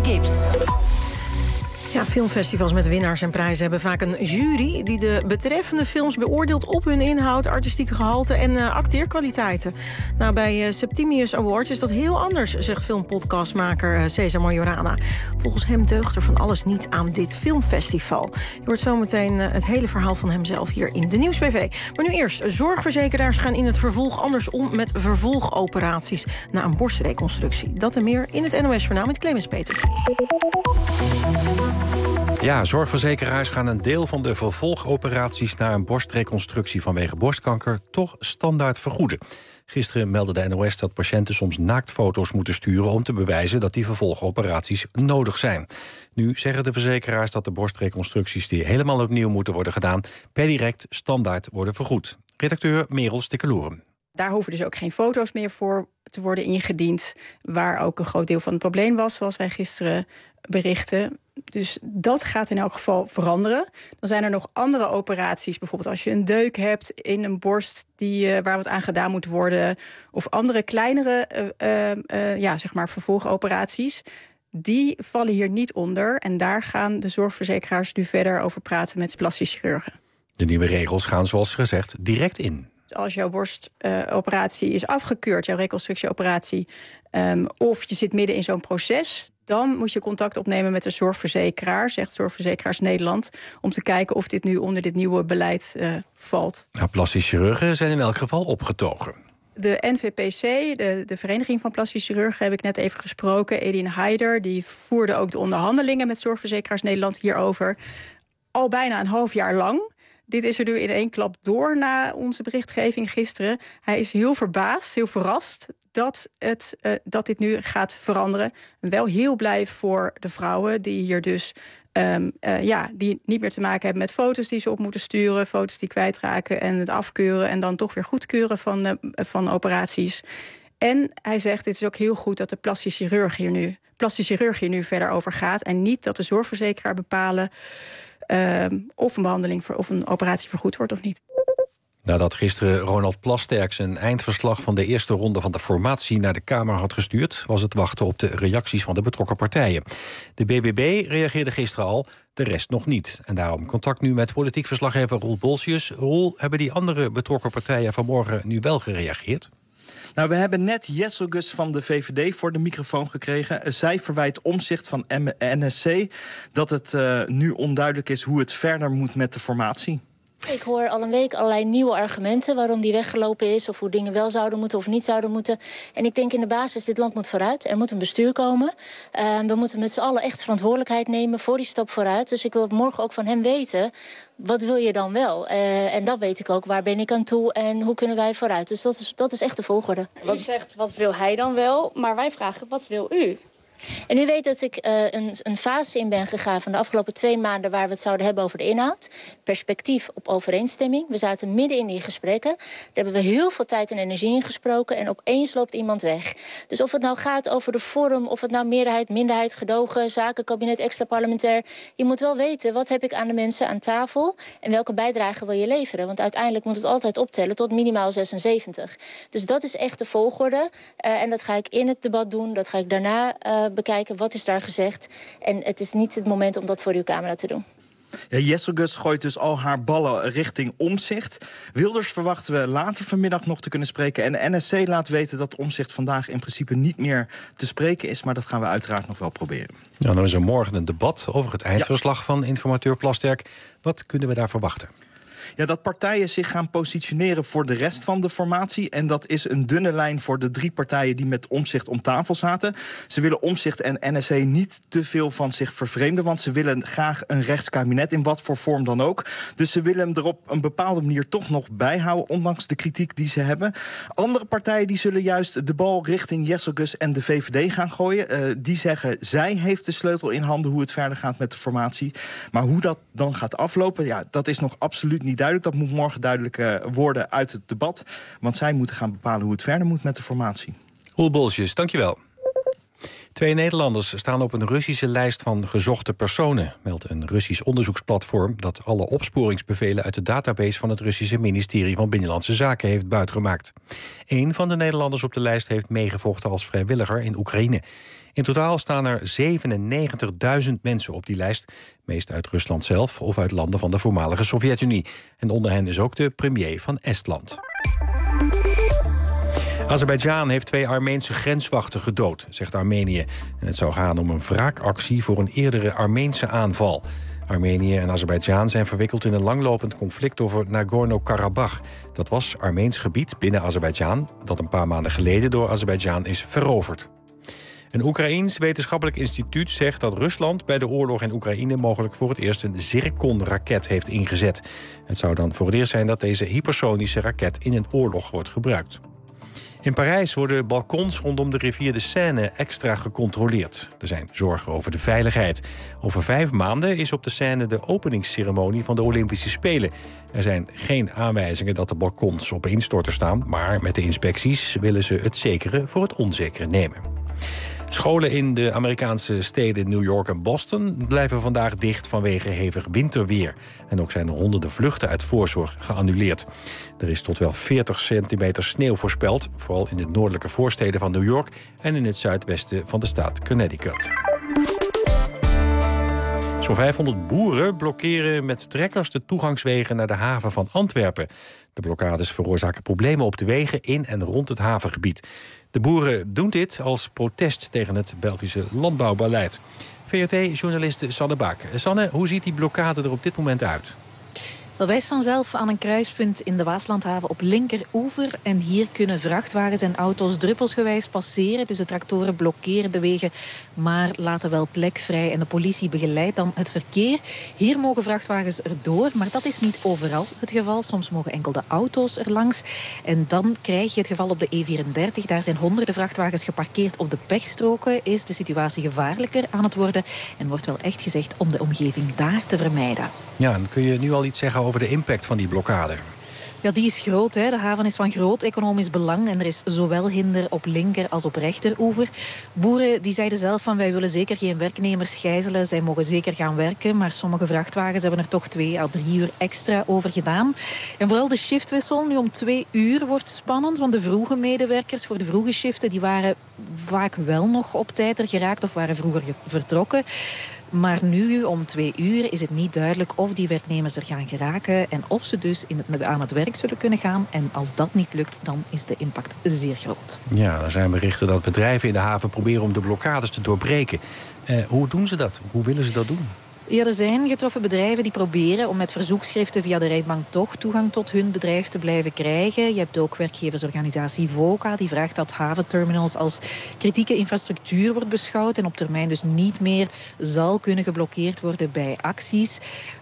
Gips. Ja, filmfestivals met winnaars en prijzen hebben vaak een jury die de betreffende films beoordeelt op hun inhoud, artistieke gehalte en acteerkwaliteiten. Nou, bij Septimius Awards is dat heel anders, zegt filmpodcastmaker Cesar Majorana. Volgens hem deugt er van alles niet aan dit filmfestival. Je hoort zometeen het hele verhaal van hemzelf hier in de Nieuwsbv. Maar nu eerst, zorgverzekeraars gaan in het vervolg anders om met vervolgoperaties na een borstreconstructie. Dat en meer in het NOS-journaal met Clemens Peters. Ja, zorgverzekeraars gaan een deel van de vervolgoperaties na een borstreconstructie vanwege borstkanker toch standaard vergoeden. Gisteren meldde de NOS dat patiënten soms naaktfoto's moeten sturen om te bewijzen dat die vervolgoperaties nodig zijn. Nu zeggen de verzekeraars dat de borstreconstructies die helemaal opnieuw moeten worden gedaan per direct standaard worden vergoed. Redacteur Merel Stikkeloeren. Daar hoeven dus ook geen foto's meer voor te worden ingediend, waar ook een groot deel van het probleem was, zoals wij gisteren berichten. Dus dat gaat in elk geval veranderen. Dan zijn er nog andere operaties, bijvoorbeeld als je een deuk hebt in een borst waar wat aan gedaan moet worden, of andere kleinere zeg maar vervolgoperaties. Die vallen hier niet onder en daar gaan de zorgverzekeraars nu verder over praten met plastisch chirurgen. De nieuwe regels gaan zoals gezegd direct in. Als jouw borstoperatie is afgekeurd, jouw reconstructieoperatie, of je zit midden in zo'n proces, dan moet je contact opnemen met de zorgverzekeraar, zegt Zorgverzekeraars Nederland, om te kijken of dit nu onder dit nieuwe beleid valt. Nou, plastisch chirurgen zijn in elk geval opgetogen. De NVPC, de Vereniging van Plastisch Chirurgen, heb ik net even gesproken. Edin Haider, die voerde ook de onderhandelingen met Zorgverzekeraars Nederland hierover. Al bijna een half jaar lang. Dit is er nu in één klap door na onze berichtgeving gisteren. Hij is heel verbaasd, heel verrast dat dit nu gaat veranderen. Wel heel blij voor de vrouwen die hier dus die niet meer te maken hebben met foto's die ze op moeten sturen, foto's die kwijtraken en het afkeuren en dan toch weer goedkeuren van operaties. En hij zegt, het is ook heel goed dat de plastisch chirurg hier nu verder over gaat en niet dat de zorgverzekeraar bepalen of een behandeling of een operatie vergoed wordt of niet. Nadat gisteren Ronald Plasterk zijn eindverslag van de eerste ronde van de formatie naar de Kamer had gestuurd, was het wachten op de reacties van de betrokken partijen. De BBB reageerde gisteren al, de rest nog niet. En daarom contact nu met politiek verslaggever Roel Bolsius. Roel, hebben die andere betrokken partijen vanmorgen nu wel gereageerd? Nou, we hebben net Jesselgus van de VVD voor de microfoon gekregen. Zij verwijt Omtzigt van NSC dat het nu onduidelijk is hoe het verder moet met de formatie. Ik hoor al een week allerlei nieuwe argumenten waarom die weggelopen is, of hoe dingen wel zouden moeten of niet zouden moeten. En ik denk in de basis, dit land moet vooruit. Er moet een bestuur komen. We moeten met z'n allen echt verantwoordelijkheid nemen voor die stap vooruit. Dus ik wil morgen ook van hem weten, wat wil je dan wel? En dat weet ik ook, waar ben ik aan toe en hoe kunnen wij vooruit? Dus dat is echt de volgorde. U zegt, wat wil hij dan wel? Maar wij vragen, wat wil u? En u weet dat ik een fase in ben gegaan van de afgelopen 2 maanden waar we het zouden hebben over de inhoud. Perspectief op overeenstemming. We zaten midden in die gesprekken. Daar hebben we heel veel tijd en energie in gesproken en opeens loopt iemand weg. Dus of het nou gaat over de vorm, of het nou meerderheid, minderheid, gedogen, zaken, kabinet, extra parlementair. Je moet wel weten, wat heb ik aan de mensen aan tafel en welke bijdrage wil je leveren? Want uiteindelijk moet het altijd optellen tot minimaal 76. Dus dat is echt de volgorde. En dat ga ik in het debat doen. Dat ga ik daarna bekijken, wat is daar gezegd. En het is niet het moment om dat voor uw camera te doen. Ja, Jesselgus gooit dus al haar ballen richting Omtzigt. Wilders verwachten we later vanmiddag nog te kunnen spreken. En de NSC laat weten dat Omtzigt vandaag in principe niet meer te spreken is. Maar dat gaan we uiteraard nog wel proberen. Ja, dan is er morgen een debat over het eindverslag van informateur Plasterk. Wat kunnen we daar verwachten? Ja, dat partijen zich gaan positioneren voor de rest van de formatie. En dat is een dunne lijn voor de 3 partijen die met Omtzigt om tafel zaten. Ze willen Omtzigt en NSC niet te veel van zich vervreemden, want ze willen graag een rechtskabinet in wat voor vorm dan ook. Dus ze willen hem er op een bepaalde manier toch nog bijhouden, ondanks de kritiek die ze hebben. Andere partijen die zullen juist de bal richting Jesselgus en de VVD gaan gooien. Die zeggen, zij heeft de sleutel in handen hoe het verder gaat met de formatie. Maar hoe dat dan gaat aflopen, ja, dat is nog absoluut niet duidelijk. Dat moet morgen duidelijk worden uit het debat. Want zij moeten gaan bepalen hoe het verder moet met de formatie. Roel Bolsius, dankjewel. 2 Nederlanders staan op een Russische lijst van gezochte personen, meldt een Russisch onderzoeksplatform dat alle opsporingsbevelen uit de database van het Russische ministerie van Binnenlandse Zaken heeft buitgemaakt. 1 van de Nederlanders op de lijst heeft meegevochten als vrijwilliger in Oekraïne. In totaal staan er 97.000 mensen op die lijst, meest uit Rusland zelf of uit landen van de voormalige Sovjet-Unie. En onder hen is ook de premier van Estland. Azerbeidzjan heeft 2 Armeense grenswachten gedood, zegt Armenië. En het zou gaan om een wraakactie voor een eerdere Armeense aanval. Armenië en Azerbeidzjan zijn verwikkeld in een langlopend conflict over Nagorno-Karabakh. Dat was Armeens gebied binnen Azerbeidzjan, dat een paar maanden geleden door Azerbeidzjan is veroverd. Een Oekraïens wetenschappelijk instituut zegt dat Rusland bij de oorlog in Oekraïne mogelijk voor het eerst een Zircon-raket heeft ingezet. Het zou dan voor het eerst zijn dat deze hypersonische raket in een oorlog wordt gebruikt. In Parijs worden balkons rondom de rivier de Seine extra gecontroleerd. Er zijn zorgen over de veiligheid. Over 5 maanden is op de Seine de openingsceremonie van de Olympische Spelen. Er zijn geen aanwijzingen dat de balkons op instorten staan, maar met de inspecties willen ze het zekere voor het onzekere nemen. Scholen in de Amerikaanse steden New York en Boston blijven vandaag dicht vanwege hevig winterweer. En ook zijn er honderden vluchten uit voorzorg geannuleerd. Er is tot wel 40 centimeter sneeuw voorspeld, vooral in de noordelijke voorsteden van New York en in het zuidwesten van de staat Connecticut. Zo'n 500 boeren blokkeren met trekkers de toegangswegen naar de haven van Antwerpen. De blokkades veroorzaken problemen op de wegen in en rond het havengebied. De boeren doen dit als protest tegen het Belgische landbouwbeleid. VRT-journaliste Sanne Baak. Sanne, hoe ziet die blokkade er op dit moment uit? Wij staan zelf aan een kruispunt in de Waaslandhaven op linkeroever. En hier kunnen vrachtwagens en auto's druppelsgewijs passeren. Dus de tractoren blokkeren de wegen, maar laten wel plek vrij. En de politie begeleidt dan het verkeer. Hier mogen vrachtwagens erdoor, maar dat is niet overal het geval. Soms mogen enkel de auto's er langs. En dan krijg je het geval op de E34. Daar zijn honderden vrachtwagens geparkeerd op de pechstroken. Is de situatie gevaarlijker aan het worden. En wordt wel echt gezegd om de omgeving daar te vermijden. Ja, en kun je nu al iets zeggen over de impact van die blokkade? Ja, die is groot. Hè. De haven is van groot economisch belang en er is zowel hinder op linker als op rechteroever. Boeren die zeiden zelf van wij willen zeker geen werknemers gijzelen. Zij mogen zeker gaan werken, maar sommige vrachtwagens hebben er toch 2 à 3 uur extra over gedaan. En vooral de shiftwissel nu om 2 uur wordt spannend, want de vroege medewerkers voor de vroege shiften die waren vaak wel nog op tijd er geraakt of waren vroeger vertrokken. Maar nu, om 2 uur, is het niet duidelijk of die werknemers er gaan geraken en of ze dus aan het werk zullen kunnen gaan. En als dat niet lukt, dan is de impact zeer groot. Ja, er zijn berichten dat bedrijven in de haven proberen om de blokkades te doorbreken. Hoe doen ze dat? Hoe willen ze dat doen? Ja, er zijn getroffen bedrijven die proberen om met verzoekschriften via de rechtbank toch toegang tot hun bedrijf te blijven krijgen. Je hebt ook werkgeversorganisatie VOCA, die vraagt dat haventerminals als kritieke infrastructuur wordt beschouwd en op termijn dus niet meer zal kunnen geblokkeerd worden bij acties.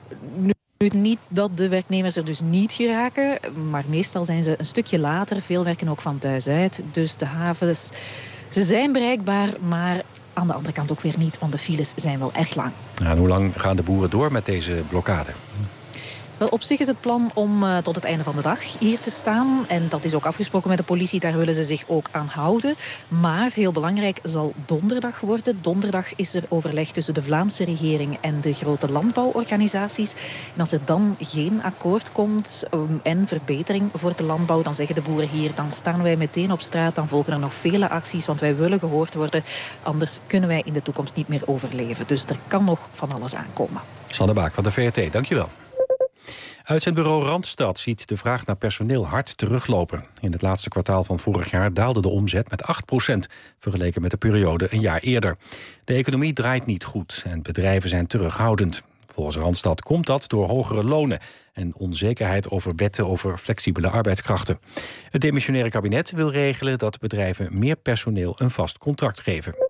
Nu niet dat de werknemers er dus niet geraken, maar meestal zijn ze een stukje later. Veel werken ook van thuis uit, dus de havens, ze zijn bereikbaar, maar aan de andere kant ook weer niet, want de files zijn wel echt lang. Ja, en hoe lang gaan de boeren door met deze blokkade? Wel, op zich is het plan om tot het einde van de dag hier te staan. En dat is ook afgesproken met de politie. Daar willen ze zich ook aan houden. Maar, heel belangrijk, zal donderdag worden. Donderdag is er overleg tussen de Vlaamse regering en de grote landbouworganisaties. En als er dan geen akkoord komt en verbetering voor de landbouw, dan zeggen de boeren hier, dan staan wij meteen op straat. Dan volgen er nog vele acties, want wij willen gehoord worden. Anders kunnen wij in de toekomst niet meer overleven. Dus er kan nog van alles aankomen. Sanne Baak van de VRT, dankjewel. Uitzendbureau Randstad ziet de vraag naar personeel hard teruglopen. In het laatste kwartaal van vorig jaar daalde de omzet met 8%... vergeleken met de periode een jaar eerder. De economie draait niet goed en bedrijven zijn terughoudend. Volgens Randstad komt dat door hogere lonen en onzekerheid over wetten over flexibele arbeidskrachten. Het demissionaire kabinet wil regelen dat bedrijven meer personeel een vast contract geven.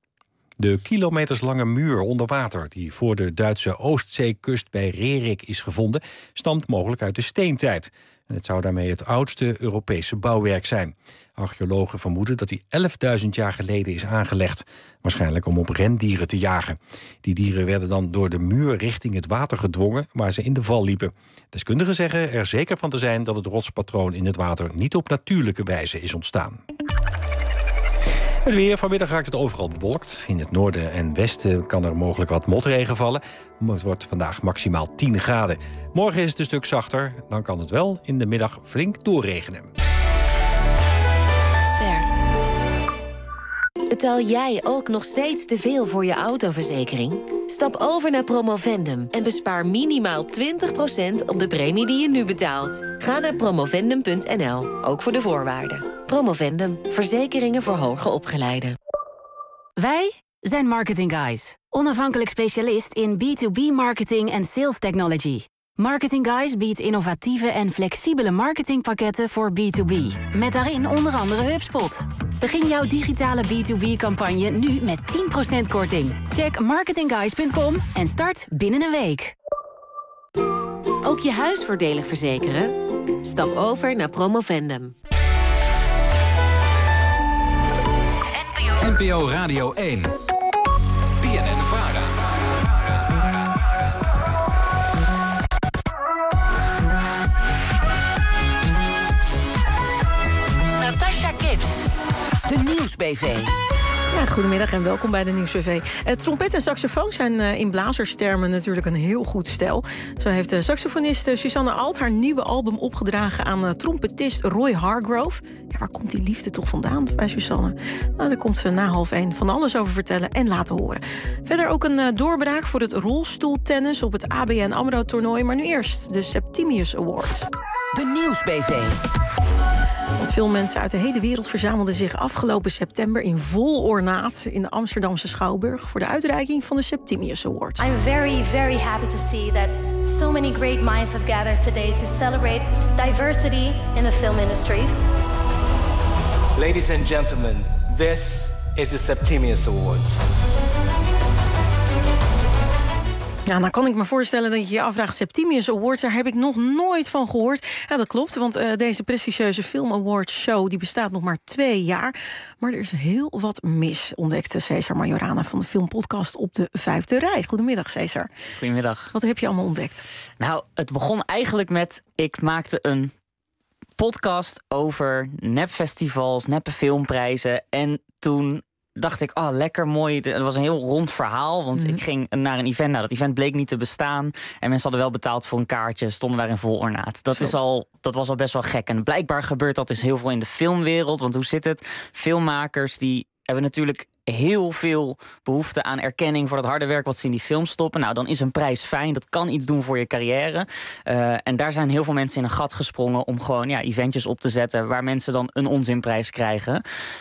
De kilometerslange muur onder water die voor de Duitse Oostzeekust bij Rerik is gevonden, stamt mogelijk uit de steentijd. En het zou daarmee het oudste Europese bouwwerk zijn. Archeologen vermoeden dat die 11.000 jaar geleden is aangelegd. Waarschijnlijk om op rendieren te jagen. Die dieren werden dan door de muur richting het water gedwongen waar ze in de val liepen. Deskundigen zeggen er zeker van te zijn dat het rotspatroon in het water niet op natuurlijke wijze is ontstaan. Het weer. Vanmiddag raakt het overal bewolkt. In het noorden en westen kan er mogelijk wat motregen vallen. Het wordt vandaag maximaal 10 graden. Morgen is het een stuk zachter. Dan kan het wel in de middag flink doorregenen. Betaal jij ook nog steeds te veel voor je autoverzekering? Stap over naar Promovendum en bespaar minimaal 20% op de premie die je nu betaalt. Ga naar promovendum.nl, ook voor de voorwaarden. Promovendum, verzekeringen voor hoger opgeleiden. Wij zijn Marketing Guys, onafhankelijk specialist in B2B marketing en sales technology. Marketing Guys biedt innovatieve en flexibele marketingpakketten voor B2B. Met daarin onder andere HubSpot. Begin jouw digitale B2B-campagne nu met 10% korting. Check marketingguys.com en start binnen een week. Ook je huis voordelig verzekeren? Stap over naar Promovendum. NPO Radio 1. BNN-VARA. Natasha Gibbs. De Nieuwsbv. Ja, goedemiddag en welkom bij de Nieuwsbv. Trompet en saxofoon zijn in blazerstermen natuurlijk een heel goed stel. Zo heeft de saxofonist Suzanne Alt haar nieuwe album opgedragen aan trompetist Roy Hargrove. Ja, waar komt die liefde toch vandaan bij Suzanne? Nou, daar komt ze na 12:30 van alles over vertellen en laten horen. Verder ook een doorbraak voor het rolstoeltennis op het ABN AMRO-toernooi. Maar nu eerst de Septimius Awards. De Nieuwsbv. Want veel mensen uit de hele wereld verzamelden zich afgelopen september in vol ornaat in de Amsterdamse Schouwburg voor de uitreiking van de Septimius Awards. I'm very, very happy to see that so many great minds have gathered today to celebrate diversity in the film industry. Ladies and gentlemen, this is the Septimius Awards. Ja, nou kan ik me voorstellen dat je je afvraagt, Septimius Awards, daar heb ik nog nooit van gehoord. Ja, dat klopt, want deze prestigieuze Film Awards show die bestaat nog maar 2 jaar. Maar er is heel wat mis, ontdekte Cesar Majorana van de Filmpodcast op de 5e rij. Goedemiddag, Cesar. Goedemiddag. Wat heb je allemaal ontdekt? Nou, het begon eigenlijk met, ik maakte een podcast over nepfestivals, neppe filmprijzen. En toen dacht ik, lekker mooi. Het was een heel rond verhaal, want ik ging naar een event. Nou, dat event bleek niet te bestaan. En mensen hadden wel betaald voor een kaartje, stonden daar in vol ornaat. Dat was al best wel gek. En blijkbaar gebeurt dat dus heel veel in de filmwereld. Want hoe zit het? Filmmakers die hebben natuurlijk heel veel behoefte aan erkenning voor het harde werk wat ze in die film stoppen. Nou, dan is een prijs fijn. Dat kan iets doen voor je carrière. En daar zijn heel veel mensen in een gat gesprongen om gewoon eventjes op te zetten waar mensen dan een onzinprijs krijgen.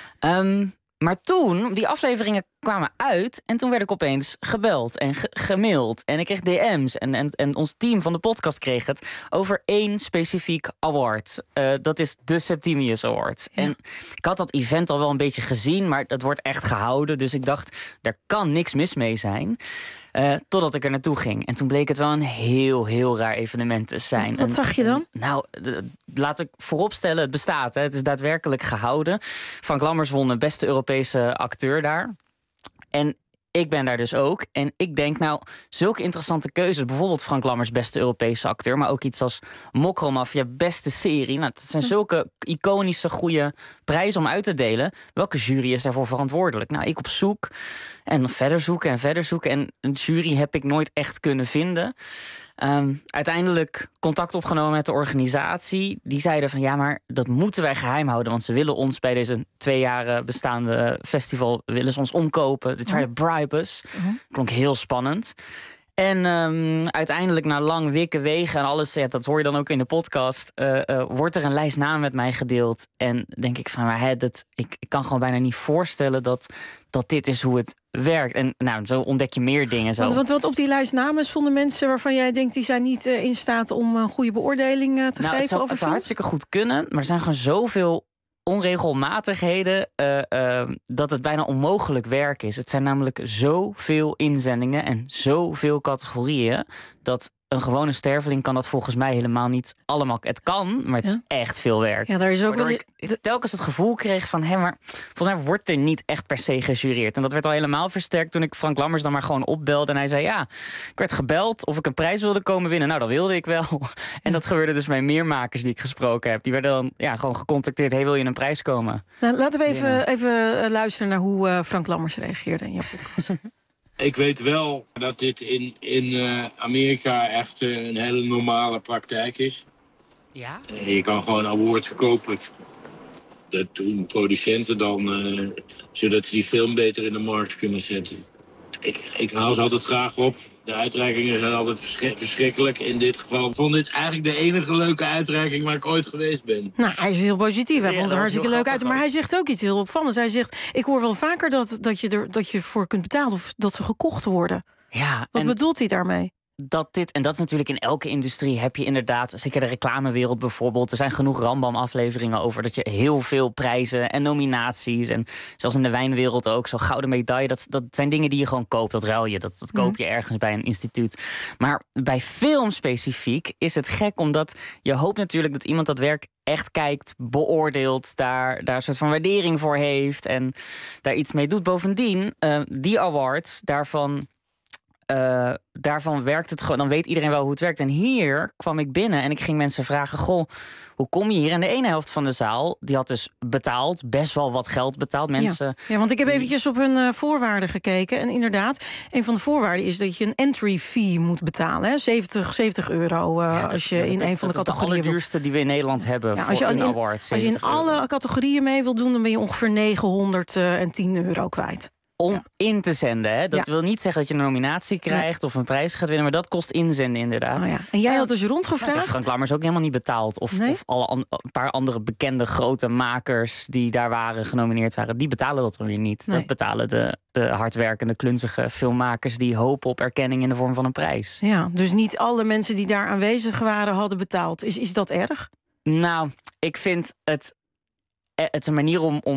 Maar toen, die afleveringen kwamen uit en toen werd ik opeens gebeld en gemaild. En ik kreeg DM's en ons team van de podcast kreeg het over 1 specifiek award. Dat is de Septimius Award. Ja. En ik had dat event al wel een beetje gezien, maar het wordt echt gehouden. Dus ik dacht, er kan niks mis mee zijn. Totdat ik er naartoe ging. En toen bleek het wel een heel, heel raar evenement te zijn. Wat zag je dan? Nou, laat ik vooropstellen, het bestaat. Hè. Het is daadwerkelijk gehouden. Frank Lammers won de beste Europese acteur daar. En ik ben daar dus ook. En ik denk, zulke interessante keuzes. Bijvoorbeeld Frank Lammers beste Europese acteur. Maar ook iets als Mokromafia beste serie. Nou, het zijn zulke iconische, goede prijzen om uit te delen. Welke jury is daarvoor verantwoordelijk? Nou, ik op zoek. En verder zoeken. En een jury heb ik nooit echt kunnen vinden. Uiteindelijk contact opgenomen met de organisatie. Die zeiden van, maar dat moeten wij geheim houden. Want ze willen ons bij deze 2 jaar bestaande festival willen ze ons omkopen. They try to bribe us. Klonk heel spannend. En uiteindelijk na lang wikken wegen en alles, dat hoor je dan ook in de podcast, wordt er een lijst namen met mij gedeeld. En denk ik van, ik kan gewoon bijna niet voorstellen dat dit is hoe het werkt. En zo ontdek je meer dingen. Zo. Want op die lijst namen stonden mensen waarvan jij denkt, die zijn niet in staat om een goede beoordeling te geven over films? Het zou hartstikke goed kunnen, maar er zijn gewoon zoveel onregelmatigheden dat het bijna onmogelijk werk is. Het zijn namelijk zoveel inzendingen en zoveel categorieën dat een gewone sterveling kan dat volgens mij helemaal niet allemaal. Het kan, maar het is echt veel werk. Ja, daar is ook ik telkens het gevoel kreeg van... maar volgens mij wordt er niet echt per se gejureerd. En dat werd al helemaal versterkt toen ik Frank Lammers dan maar gewoon opbelde. En hij zei, ik werd gebeld of ik een prijs wilde komen winnen. Nou, dat wilde ik wel. En dat gebeurde dus bij meer makers die ik gesproken heb. Die werden dan gewoon gecontacteerd. Hey, wil je in een prijs komen? Nou, laten we even luisteren naar hoe Frank Lammers reageerde in jouw podcast. Ik weet wel dat dit in Amerika echt een hele normale praktijk is. Ja? Je kan gewoon awards kopen. Dat doen producenten dan, zodat ze die film beter in de markt kunnen zetten. Ik haal ze altijd graag op. De uitreikingen zijn altijd verschrikkelijk. In dit geval vond dit eigenlijk de enige leuke uitreiking waar ik ooit geweest ben. Nou, hij is heel positief. Hij vond het hartstikke leuk uit. Maar hij zegt ook iets heel opvallends. Hij zegt, ik hoor wel vaker dat je voor kunt betalen of dat ze gekocht worden. Ja, Wat bedoelt hij daarmee? En dat is natuurlijk in elke industrie heb je inderdaad, zeker de reclamewereld bijvoorbeeld, er zijn genoeg Rambam-afleveringen over dat je heel veel prijzen en nominaties en zelfs in de wijnwereld ook, zo'n gouden medaille, dat zijn dingen die je gewoon koopt, dat ruil je, dat koop je ergens bij een instituut. Maar bij film specifiek is het gek, omdat je hoopt natuurlijk dat iemand dat werk echt kijkt, beoordeelt, daar een soort van waardering voor heeft en daar iets mee doet. Bovendien, die awards, daarvan werkt het gewoon. Dan weet iedereen wel hoe het werkt. En hier kwam ik binnen en ik ging mensen vragen, goh, hoe kom je hier? En de ene helft van de zaal, die had dus betaald, best wel wat geld betaald. Mensen. Ja, want ik heb eventjes op hun voorwaarden gekeken. En inderdaad, een van de voorwaarden is dat je een entry fee moet betalen. Hè? 70 euro als je in een van de categorieën... Dat is de allerduurste die we in Nederland hebben voor een award. Als je in alle categorieën mee wilt doen, dan ben je ongeveer 910 euro kwijt. Om in te zenden. Hè? Dat wil niet zeggen dat je een nominatie krijgt of een prijs gaat winnen, maar dat kost inzenden inderdaad. Oh ja. En jij had dus rondgevraagd? Frank Lammers ook helemaal niet betaald. Of een paar andere bekende grote makers die daar waren, genomineerd waren, die betalen dat dan weer niet. Nee. Dat betalen de hardwerkende, klunzige filmmakers die hopen op erkenning in de vorm van een prijs. Ja, dus niet alle mensen die daar aanwezig waren hadden betaald. Is dat erg? Nou, ik vind het een manier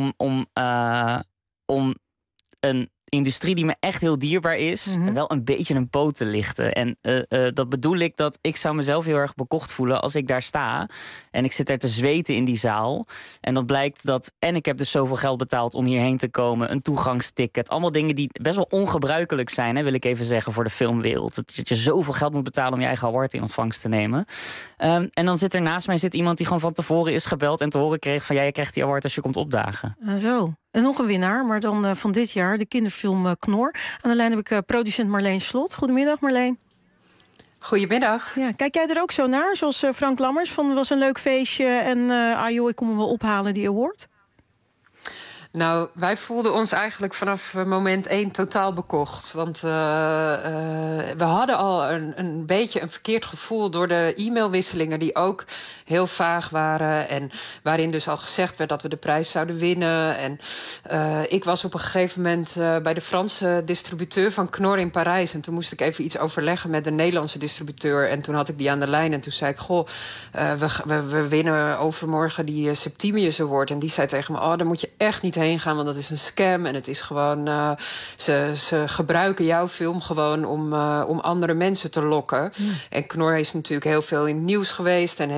om een industrie die me echt heel dierbaar is, wel een beetje een poot te lichten. En dat bedoel ik dat ik zou mezelf heel erg bekocht voelen als ik daar sta en ik zit er te zweten in die zaal. En dat blijkt dat, en ik heb dus zoveel geld betaald om hierheen te komen, een toegangsticket, allemaal dingen die best wel ongebruikelijk zijn, wil ik even zeggen, voor de filmwereld. Dat je zoveel geld moet betalen om je eigen award in ontvangst te nemen. En dan zit er naast mij iemand die gewoon van tevoren is gebeld en te horen kreeg van, je krijgt die award als je komt opdagen. Zo. En nog een winnaar, maar dan van dit jaar, de kinderfilm Knor. Aan de lijn heb ik producent Marleen Slot. Goedemiddag, Marleen. Goedemiddag. Ja, kijk jij er ook zo naar, zoals Frank Lammers? Van was een leuk feestje en ik kom hem wel ophalen, die award? Nou, wij voelden ons eigenlijk vanaf moment 1 totaal bekocht. Want we hadden al een beetje een verkeerd gevoel door de e-mailwisselingen die ook heel vaag waren. En waarin dus al gezegd werd dat we de prijs zouden winnen. En ik was op een gegeven moment bij de Franse distributeur van Knor in Parijs. En toen moest ik even iets overleggen met de Nederlandse distributeur. En toen had ik die aan de lijn en toen zei ik, goh, we winnen overmorgen die Septimius Award. En die zei tegen me, daar moet je echt niet heen gaan, want dat is een scam. En het is gewoon, ze gebruiken jouw film gewoon om andere mensen te lokken. En Knor is natuurlijk heel veel in het nieuws geweest en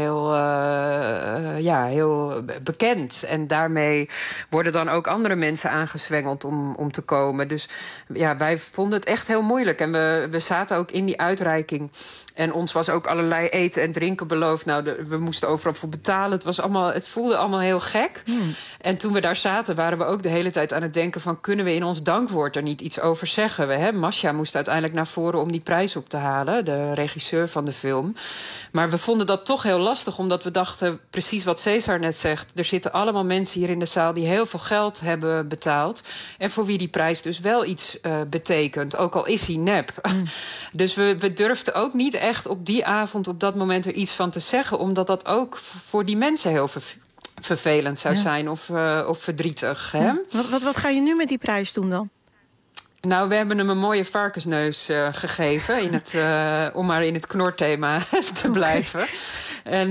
heel bekend. En daarmee worden dan ook andere mensen aangezwengeld om te komen. Dus ja, wij vonden het echt heel moeilijk. En we zaten ook in die uitreiking. En ons was ook allerlei eten en drinken beloofd. Nou, we moesten overal voor betalen. Het voelde allemaal heel gek. En toen we daar zaten, waren we ook de hele tijd aan het denken van, kunnen we in ons dankwoord er niet iets over zeggen? Masha moest uiteindelijk naar voren om die prijs op te halen, de regisseur van de film. Maar we vonden dat toch heel lastig, omdat we dachten, precies wat Cesar net zegt, er zitten allemaal mensen hier in de zaal die heel veel geld hebben betaald en voor wie die prijs dus wel iets betekent, ook al is hij nep. Dus we durfden ook niet echt op die avond, op dat moment er iets van te zeggen, omdat dat ook voor die mensen heel vervelend zou zijn of verdrietig. Hè? Wat ga je nu met die prijs doen dan? Nou, we hebben hem een mooie varkensneus gegeven, om maar in het Knor-thema te blijven. En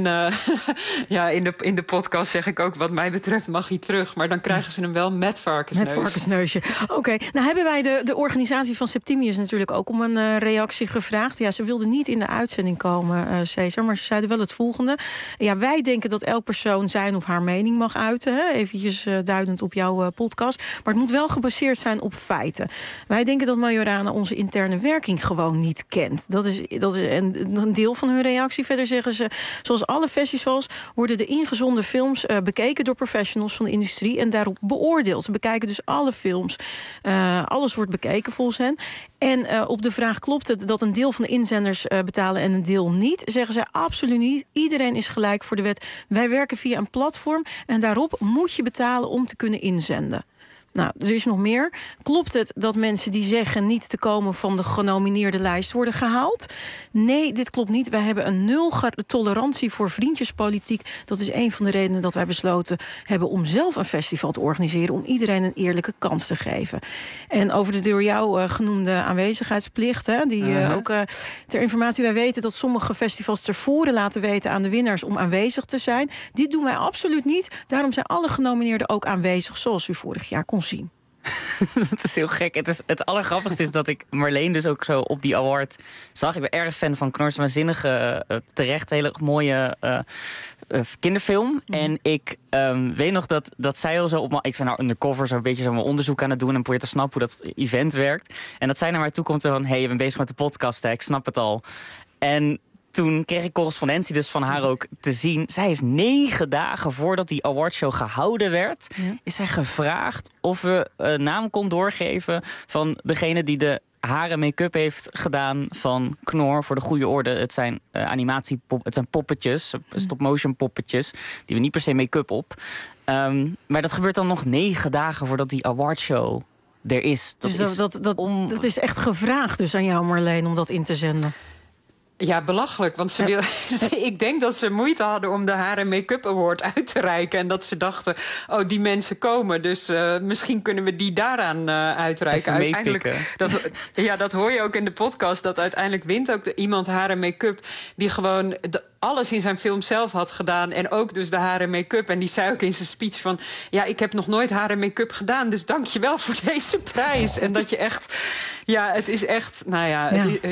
in de podcast zeg ik ook, wat mij betreft mag hij terug. Maar dan krijgen ze hem wel met varkensneus. Met varkensneusje. Oké. Nou hebben wij de organisatie van Septimius natuurlijk ook om een reactie gevraagd. Ja, ze wilden niet in de uitzending komen, Cesar, maar ze zeiden wel het volgende. Ja, wij denken dat elk persoon zijn of haar mening mag uiten. Hè? Eventjes duidend op jouw podcast. Maar het moet wel gebaseerd zijn op feiten. Wij denken dat Majorana onze interne werking gewoon niet kent. Dat is een deel van hun reactie. Verder zeggen ze, zoals alle festivals worden de ingezonden films bekeken door professionals van de industrie en daarop beoordeeld. Ze bekijken dus alle films. Alles wordt bekeken volgens hen. En op de vraag, klopt het dat een deel van de inzenders betalen en een deel niet, zeggen zij absoluut niet. Iedereen is gelijk voor de wet. Wij werken via een platform en daarop moet je betalen om te kunnen inzenden. Nou, er is nog meer. Klopt het dat mensen die zeggen niet te komen van de genomineerde lijst worden gehaald? Nee, dit klopt niet. Wij hebben een 0 tolerantie voor vriendjespolitiek. Dat is een van de redenen dat wij besloten hebben om zelf een festival te organiseren, om iedereen een eerlijke kans te geven. En over de door jou genoemde aanwezigheidsplicht, hè, die ook ter informatie, wij weten dat sommige festivals tevoren laten weten aan de winnaars om aanwezig te zijn. Dit doen wij absoluut niet. Daarom zijn alle genomineerden ook aanwezig, zoals u vorig jaar kon zien. Dat is heel gek. Het allergrappigste is dat ik Marleen dus ook zo op die award zag. Ik ben erg fan van Knors waanzinnige, terecht hele mooie kinderfilm. En ik weet nog dat zij al zo op ik ben nou undercover zo'n beetje zo'n onderzoek aan het doen en probeer te snappen hoe dat event werkt. En dat zij naar mij toe komt van, hey, je bent bezig met de podcast, hè? Ik snap het al. En toen kreeg ik correspondentie dus van haar ook te zien. Zij is 9 dagen voordat die awardshow gehouden werd, is zij gevraagd of we een naam kon doorgeven van degene die de haar en make-up heeft gedaan van Knor. Voor de goede orde, het zijn het zijn poppetjes, stop-motion poppetjes, die we niet per se make-up op. Maar dat gebeurt dan nog 9 dagen voordat die awardshow er is. Dat is echt gevraagd dus aan jou, Marleen, om dat in te zenden. Ja, belachelijk. Want ik denk dat ze moeite hadden om de haar en make-up award uit te reiken. En dat ze dachten, oh, die mensen komen. Dus misschien kunnen we die daaraan uitreiken. Uiteindelijk, dat hoor je ook in de podcast. Dat uiteindelijk wint ook iemand haar en make-up die gewoon alles in zijn film zelf had gedaan. En ook dus de haar en make-up. En die zei ook in zijn speech van, ja, ik heb nog nooit haar en make-up gedaan. Dus dank je wel voor deze prijs. En dat je echt, ja, het is echt, nou ja,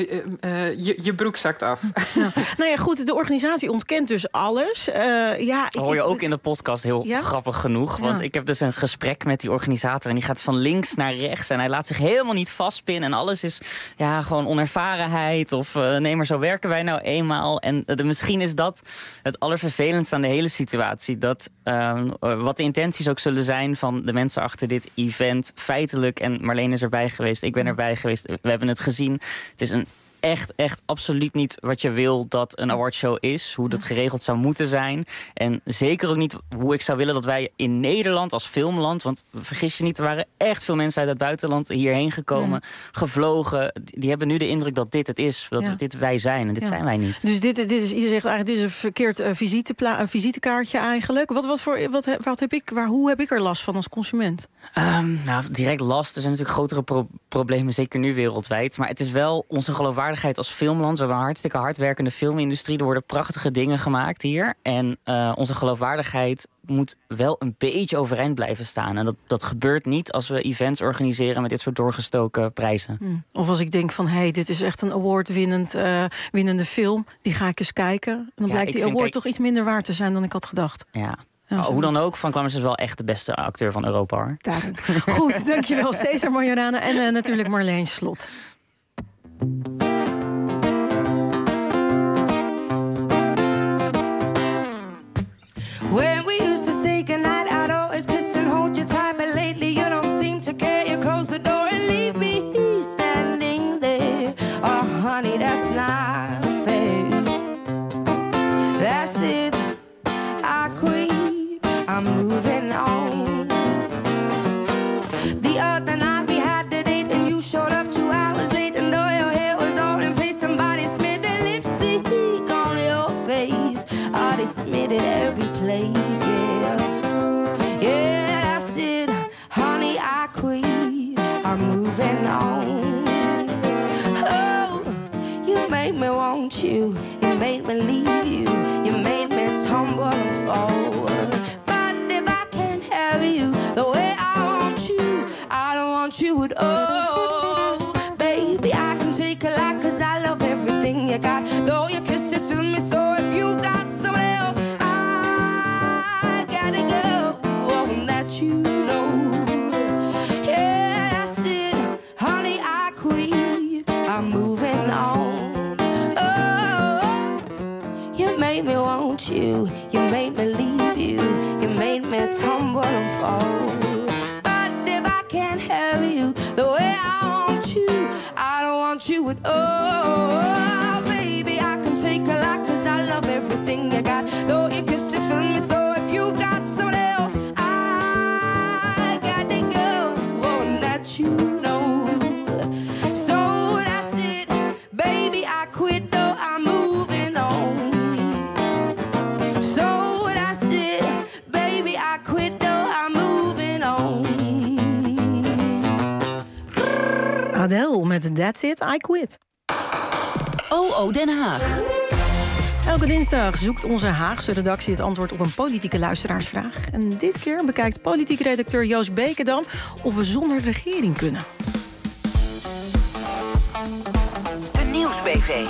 je broek zakt af. Ja. Nou ja, goed, de organisatie ontkent dus alles. Hoor je ook in de podcast heel grappig genoeg. Want ik heb dus een gesprek met die organisator en die gaat van links naar rechts. En hij laat zich helemaal niet vastpinnen. En alles is gewoon onervarenheid. Of nee, maar zo werken wij nou eenmaal. En misschien is dat het allervervelendste aan de hele situatie. Dat wat de intenties ook zullen zijn van de mensen achter dit event. Feitelijk, en Marleen is erbij geweest, ik ben erbij geweest. We hebben het gezien. Het is een echt absoluut niet wat je wil dat een awardshow is. Hoe dat geregeld zou moeten zijn. En zeker ook niet hoe ik zou willen dat wij in Nederland als filmland, want vergis je niet, er waren echt veel mensen uit het buitenland hierheen gekomen, gevlogen. Die hebben nu de indruk dat dit het is. Dat dit wij zijn. En dit zijn wij niet. Dus dit is, je zegt eigenlijk, dit is een verkeerd visitekaartje eigenlijk. Hoe heb ik er last van als consument? Direct last. Er zijn natuurlijk grotere problemen, zeker nu wereldwijd. Maar het is wel onze geloofwaardigheid als filmland. We hebben een hartstikke hardwerkende filmindustrie. Er worden prachtige dingen gemaakt hier. En onze geloofwaardigheid moet wel een beetje overeind blijven staan. En dat gebeurt niet als we events organiseren met dit soort doorgestoken prijzen. Of als ik denk van, dit is echt een award-winnende film. Die ga ik eens kijken. En dan blijkt die award toch iets minder waard te zijn dan ik had gedacht. Ja. Hoe dan ook, Van Klammers is wel echt de beste acteur van Europa, hoor. Daarom. Goed, dankjewel Cesar Majorana en natuurlijk Marleen Slot. When we used to say goodnight, I'd always kiss and hold you tight. But lately you don't seem to care. You close the door and leave me standing there. Oh, honey, that's not fair. That's it, I quit, I'm moving on. The other night we had the date and you showed up 2 hours late. And though your hair was all in place, somebody smeared their lipstick on your face. Oh, they smeared it every place, yeah. Yeah, that's it, honey, I quit, I'm moving on. Oh, you made me want you, you made me leave you, you made oh, baby, I can take a lot 'cause I love everything you got. Though your kisses fill me so if you've got someone else, I gotta go. Oh, that you know. Yeah, that's it, honey, I quit. I'm moving on. Oh, you made me want you. You made me leave you. You made me tumble and fall. But if I can't have you the way I want you, I don't want you at all. Baby, I can take a lot 'cause I love everything you got. Though your kisses fill me so if you've got someone else, I got to go. Oh, and that you know. So that's it, baby, I quit though I'm moving on. So that's it, baby, I quit though I'm moving on. Adele met That's It, I Quit. OO Den Haag. Elke dinsdag zoekt onze Haagse redactie het antwoord op een politieke luisteraarsvraag. En dit keer bekijkt politiek redacteur Joost Beekendam of we zonder regering kunnen. De Nieuwsbv.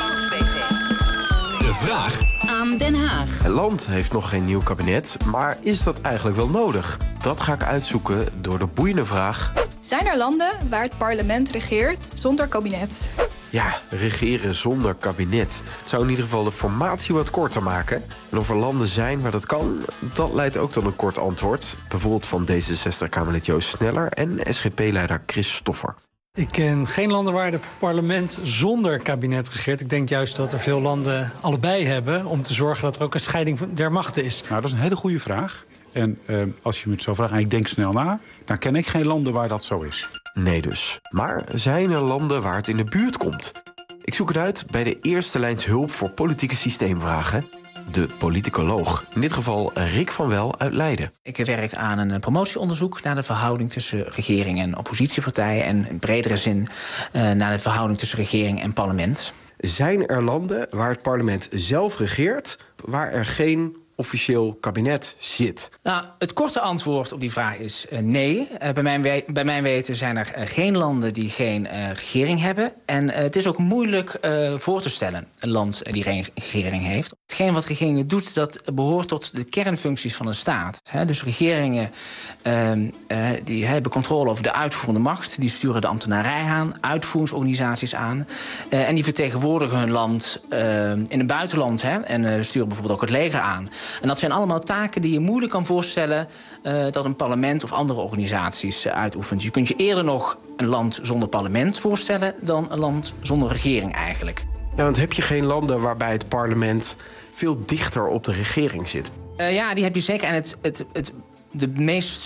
De vraag aan Den Haag. Het land heeft nog geen nieuw kabinet, maar is dat eigenlijk wel nodig? Dat ga ik uitzoeken door de boeiende vraag: Zijn er landen waar het parlement regeert zonder kabinet? ja, regeren zonder kabinet. Het zou in ieder geval de formatie wat korter maken. En of er landen zijn waar dat kan, dat leidt ook tot een kort antwoord. Bijvoorbeeld van D66-Kamerlid Joost Sneller en SGP-leider Chris Stoffer. Ik ken geen landen waar het parlement zonder kabinet regeert. Ik denk juist dat er veel landen allebei hebben om te zorgen dat er ook een scheiding der machten is. Nou, dat is een hele goede vraag. En als je me het zo vraagt en ik denk snel na, dan ken ik geen landen waar dat zo is. Nee dus. Maar zijn er landen waar het in de buurt komt? Ik zoek het uit bij de eerste lijns hulp voor politieke systeemvragen. De politicoloog. In dit geval Rick van Wel uit Leiden. Ik werk aan een promotieonderzoek naar de verhouding tussen regering en oppositiepartijen. En in bredere zin naar de verhouding tussen regering en parlement. Zijn er landen waar het parlement zelf regeert, waar er geen officieel kabinet zit? Nou, het korte antwoord op die vraag is nee. Bij mijn weten zijn er geen landen die geen regering hebben. En het is ook moeilijk voor te stellen, een land die geen regering heeft. Hetgeen wat regeringen doet, dat behoort tot de kernfuncties van een staat. Dus regeringen die hebben controle over de uitvoerende macht. Die sturen de ambtenarij aan, uitvoeringsorganisaties aan. En die vertegenwoordigen hun land in het buitenland. En sturen bijvoorbeeld ook het leger aan. En dat zijn allemaal taken die je moeilijk kan voorstellen dat een parlement of andere organisaties uitoefent. Je kunt je eerder nog een land zonder parlement voorstellen dan een land zonder regering eigenlijk. Ja, want heb je geen landen waarbij het parlement veel dichter op de regering zit? Ja, die heb je zeker. En het meest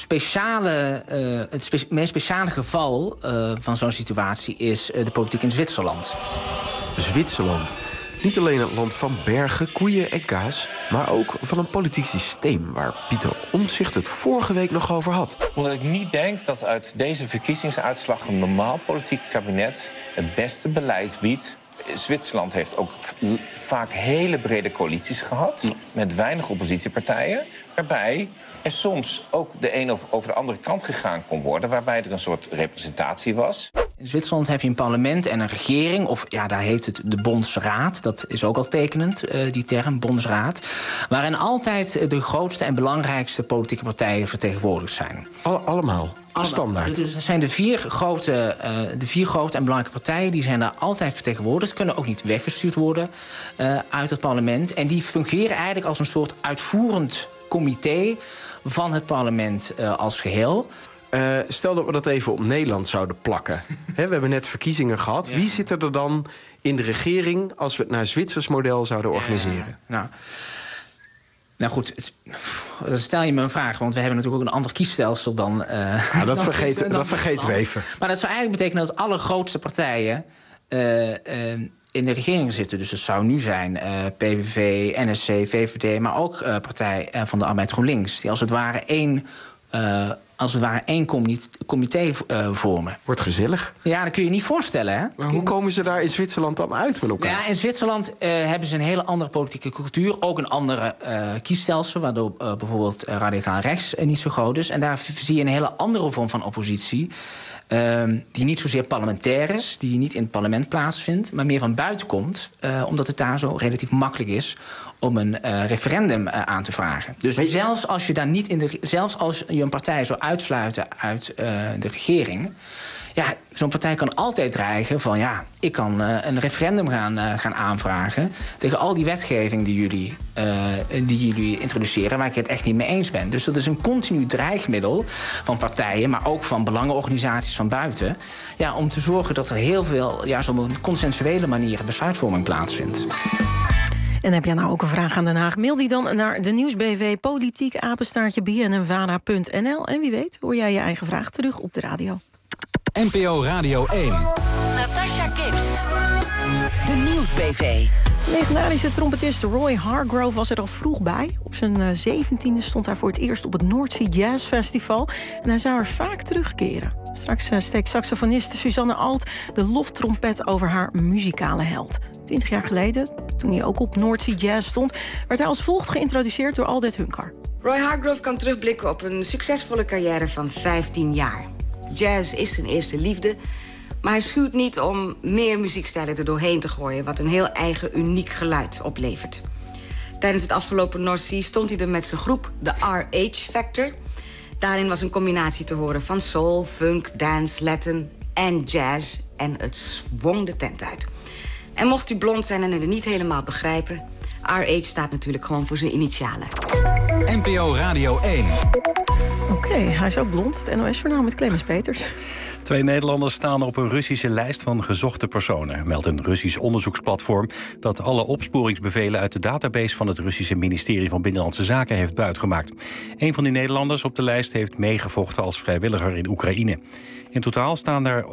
speciale geval van zo'n situatie is de politiek in Zwitserland. Zwitserland. Niet alleen het land van bergen, koeien en kaas, maar ook van een politiek systeem waar Pieter Omtzigt het vorige week nog over had. Omdat ik niet denk dat uit deze verkiezingsuitslag een normaal politiek kabinet het beste beleid biedt. Zwitserland heeft ook vaak hele brede coalities gehad met weinig oppositiepartijen, waarbij er soms ook de een over de andere kant gegaan kon worden, waarbij er een soort representatie was. In Zwitserland heb je een parlement en een regering, of ja, daar heet het de Bondsraad. Dat is ook al tekenend, die term, Bondsraad. Waarin altijd de grootste en belangrijkste politieke partijen vertegenwoordigd zijn. Allemaal? Standaard? Dus er zijn de vier grote en belangrijke partijen, die zijn daar altijd vertegenwoordigd. Kunnen ook niet weggestuurd worden uit het parlement. En die fungeren eigenlijk als een soort uitvoerend comité van het parlement als geheel. Stel dat we dat even op Nederland zouden plakken. We hebben net verkiezingen gehad. Ja. Wie zit er dan in de regering als we het naar het Zwitsers model zouden organiseren? Nou goed, dan stel je me een vraag, want we hebben natuurlijk ook een ander kiesstelsel dan... dat vergeten we even. Maar dat zou eigenlijk betekenen dat alle grootste partijen in de regering zitten. Dus dat zou nu zijn PVV, NSC, VVD, maar ook Partij van de Arbeid GroenLinks. Die als het ware één comité vormen. Wordt gezellig. Ja, dat kun je niet voorstellen, hè? Maar hoe komen ze daar in Zwitserland dan uit met elkaar? Ja, in Zwitserland hebben ze een hele andere politieke cultuur. Ook een andere kiesstelsel, waardoor bijvoorbeeld radicaal rechts niet zo groot is. En daar zie je een hele andere vorm van oppositie. die niet zozeer parlementair is, die niet in het parlement plaatsvindt, maar meer van buiten komt, omdat het daar zo relatief makkelijk is om een referendum aan te vragen. Dus zelfs als je zelfs als je een partij zou uitsluiten uit de regering, ja, zo'n partij kan altijd dreigen van ik kan een referendum gaan aanvragen tegen al die wetgeving die jullie introduceren, waar ik het echt niet mee eens ben. Dus dat is een continu dreigmiddel van partijen, maar ook van belangenorganisaties van buiten, om te zorgen dat er heel veel, op een consensuele manier besluitvorming plaatsvindt. En heb jij nou ook een vraag aan Den Haag? Mail die dan naar de Nieuwsbv politiek @bnnvara.nl. En wie weet hoor jij je eigen vraag terug op de radio. NPO Radio 1. Natasha Gibbs. De Nieuwsbv. Legendarische trompetist Roy Hargrove was er al vroeg bij. Op zijn 17e stond hij voor het eerst op het North Sea Jazz Festival. En hij zou er vaak terugkeren. Straks steekt saxofoniste Suzanne Alt de loftrompet over haar muzikale held. 20 jaar geleden, toen hij ook op North Sea Jazz stond, werd hij als volgt geïntroduceerd door Aldert Hunkar. Roy Hargrove kan terugblikken op een succesvolle carrière van 15 jaar. Jazz is zijn eerste liefde, maar hij schuwt niet om meer muziekstijlen er doorheen te gooien, wat een heel eigen, uniek geluid oplevert. Tijdens het afgelopen North Sea stond hij er met zijn groep, de RH Factor. Daarin was een combinatie te horen van soul, funk, dance, Latin en jazz. En het zwong de tent uit. En mocht u blond zijn en het niet helemaal begrijpen, RH staat natuurlijk gewoon voor zijn initialen. NPO Radio 1. Oké, hij is ook blond. Het NOS-journaal met Clemens Peters. 2 Nederlanders staan op een Russische lijst van gezochte personen, meldt een Russisch onderzoeksplatform dat alle opsporingsbevelen uit de database van het Russische ministerie van Binnenlandse Zaken heeft buitgemaakt. Een van die Nederlanders op de lijst heeft meegevochten als vrijwilliger in Oekraïne. In totaal staan er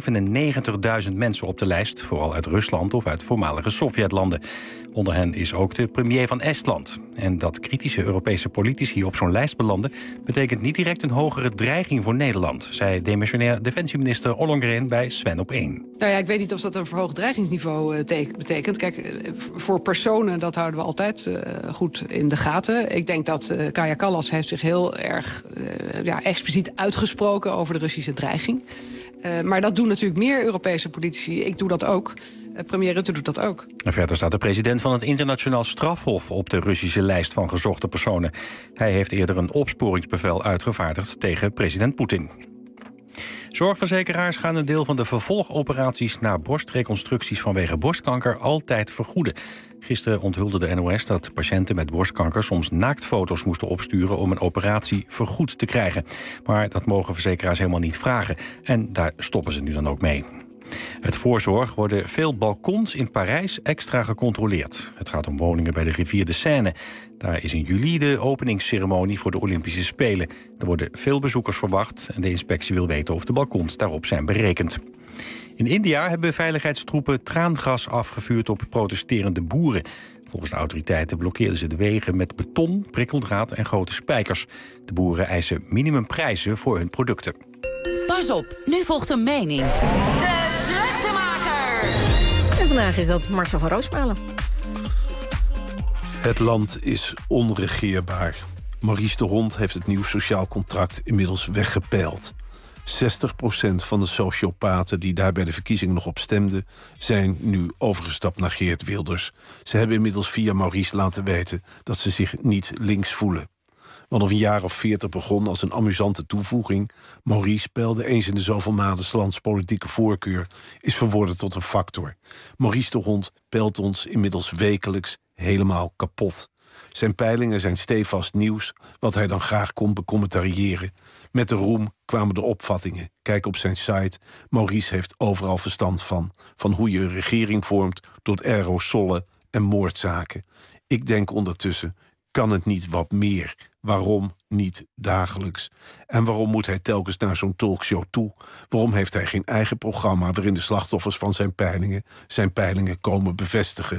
97.000 mensen op de lijst, vooral uit Rusland of uit voormalige Sovjetlanden. Onder hen is ook de premier van Estland. En dat kritische Europese politici op zo'n lijst belanden betekent niet direct een hogere dreiging voor Nederland, zei demissionair defensieminister Ollongren bij Sven op 1. Nou ja, ik weet niet of dat een verhoogd dreigingsniveau betekent. Kijk, voor personen, dat houden we altijd goed in de gaten. Ik denk dat Kaja Kallas heeft zich heel erg expliciet uitgesproken over de Russische dreiging. Maar dat doen natuurlijk meer Europese politici. Ik doe dat ook. Premier Rutte doet dat ook. En verder staat de president van het Internationaal Strafhof op de Russische lijst van gezochte personen. Hij heeft eerder een opsporingsbevel uitgevaardigd tegen president Poetin. Zorgverzekeraars gaan een deel van de vervolgoperaties naar borstreconstructies vanwege borstkanker altijd vergoeden. Gisteren onthulde de NOS dat patiënten met borstkanker soms naaktfoto's moesten opsturen om een operatie vergoed te krijgen. Maar dat mogen verzekeraars helemaal niet vragen. En daar stoppen ze nu dan ook mee. Uit voorzorg worden veel balkons in Parijs extra gecontroleerd. Het gaat om woningen bij de rivier de Seine. Daar is in juli de openingsceremonie voor de Olympische Spelen. Er worden veel bezoekers verwacht en de inspectie wil weten of de balkons daarop zijn berekend. In India hebben veiligheidstroepen traangas afgevuurd op protesterende boeren. Volgens de autoriteiten blokkeerden ze de wegen met beton, prikkeldraad en grote spijkers. De boeren eisen minimumprijzen voor hun producten. Pas op, nu volgt een mening. De Druktemaker! En vandaag is dat Marcel van Roosmalen. Het land is onregeerbaar. Maurice de Hond heeft het nieuw sociaal contract inmiddels weggepeild. 60% van de sociopaten die daar bij de verkiezingen nog op stemden zijn nu overgestapt naar Geert Wilders. Ze hebben inmiddels via Maurice laten weten dat ze zich niet links voelen. Wat op een jaar of 40 begon als een amusante toevoeging. Maurice peilde eens in de zoveel maanden 's lands politieke voorkeur, is verworden tot een factor. Maurice de Hond peilt ons inmiddels wekelijks helemaal kapot. Zijn peilingen zijn stevast nieuws, wat hij dan graag kon becommentariëren. Met de roem kwamen de opvattingen. Kijk op zijn site. Maurice heeft overal verstand van. Van hoe je een regering vormt tot aerosollen en moordzaken. Ik denk ondertussen, kan het niet wat meer? Waarom niet dagelijks? En waarom moet hij telkens naar zo'n talkshow toe? Waarom heeft hij geen eigen programma waarin de slachtoffers van zijn peilingen komen bevestigen?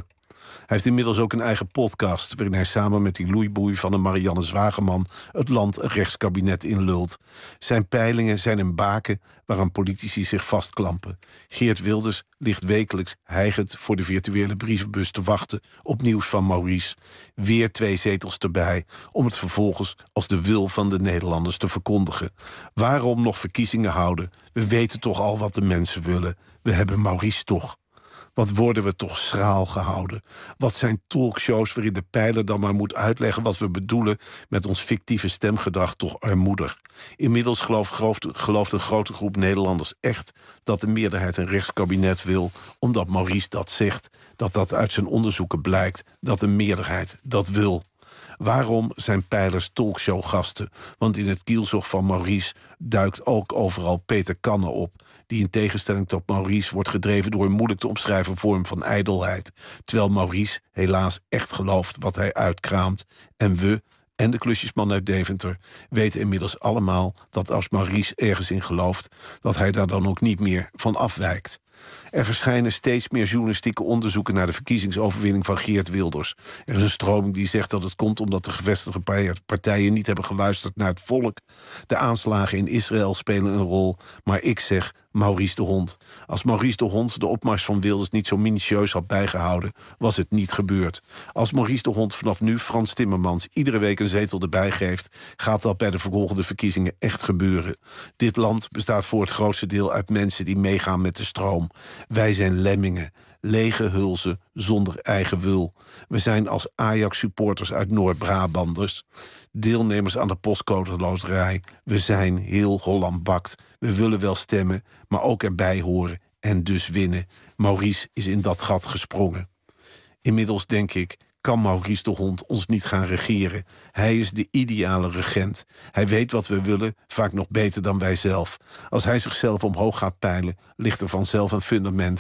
Hij heeft inmiddels ook een eigen podcast, waarin hij samen met die loeiboei van een Marianne Zwageman het land een rechtskabinet inlult. Zijn peilingen zijn een baken waaraan politici zich vastklampen. Geert Wilders ligt wekelijks hijgend voor de virtuele brievenbus te wachten op nieuws van Maurice. Weer 2 zetels erbij, om het vervolgens als de wil van de Nederlanders te verkondigen. Waarom nog verkiezingen houden? We weten toch al wat de mensen willen. We hebben Maurice toch. Wat worden we toch schraal gehouden? Wat zijn talkshows waarin de pijler dan maar moet uitleggen wat we bedoelen met ons fictieve stemgedrag toch armoedig? Inmiddels gelooft een grote groep Nederlanders echt dat de meerderheid een rechtskabinet wil, omdat Maurice dat zegt, dat uit zijn onderzoeken blijkt dat de meerderheid dat wil. Waarom zijn peilers talkshowgasten? Want in het kielzog van Maurice duikt ook overal Peter Kanne op, die in tegenstelling tot Maurice wordt gedreven door een moeilijk te omschrijven vorm van ijdelheid. Terwijl Maurice helaas echt gelooft wat hij uitkraamt. En we, en de klusjesman uit Deventer, weten inmiddels allemaal dat als Maurice ergens in gelooft, dat hij daar dan ook niet meer van afwijkt. Er verschijnen steeds meer journalistieke onderzoeken naar de verkiezingsoverwinning van Geert Wilders. Er is een stroming die zegt dat het komt omdat de gevestigde partijen niet hebben geluisterd naar het volk. De aanslagen in Israël spelen een rol, maar ik zeg Maurice de Hond. Als Maurice de Hond de opmars van Wilders niet zo minutieus had bijgehouden, was het niet gebeurd. Als Maurice de Hond vanaf nu Frans Timmermans iedere week een zetel erbij geeft, gaat dat bij de volgende verkiezingen echt gebeuren. Dit land bestaat voor het grootste deel uit mensen die meegaan met de stroom. Wij zijn lemmingen, lege hulzen zonder eigen wil. We zijn als Ajax-supporters uit Noord-Brabanders, deelnemers aan de postcode loterij. We zijn heel Holland bakt. We willen wel stemmen, maar ook erbij horen en dus winnen. Maurice is in dat gat gesprongen. Inmiddels denk ik, kan Maurice de Hond ons niet gaan regeren. Hij is de ideale regent. Hij weet wat we willen, vaak nog beter dan wij zelf. Als hij zichzelf omhoog gaat peilen, ligt er vanzelf een fundament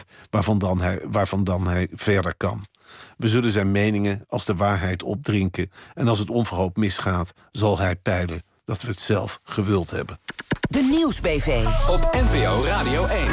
waarvan dan hij verder kan. We zullen zijn meningen als de waarheid opdrinken. En als het onverhoopt misgaat, zal hij peilen dat we het zelf gewild hebben. De Nieuwsbv. Op NPO Radio 1.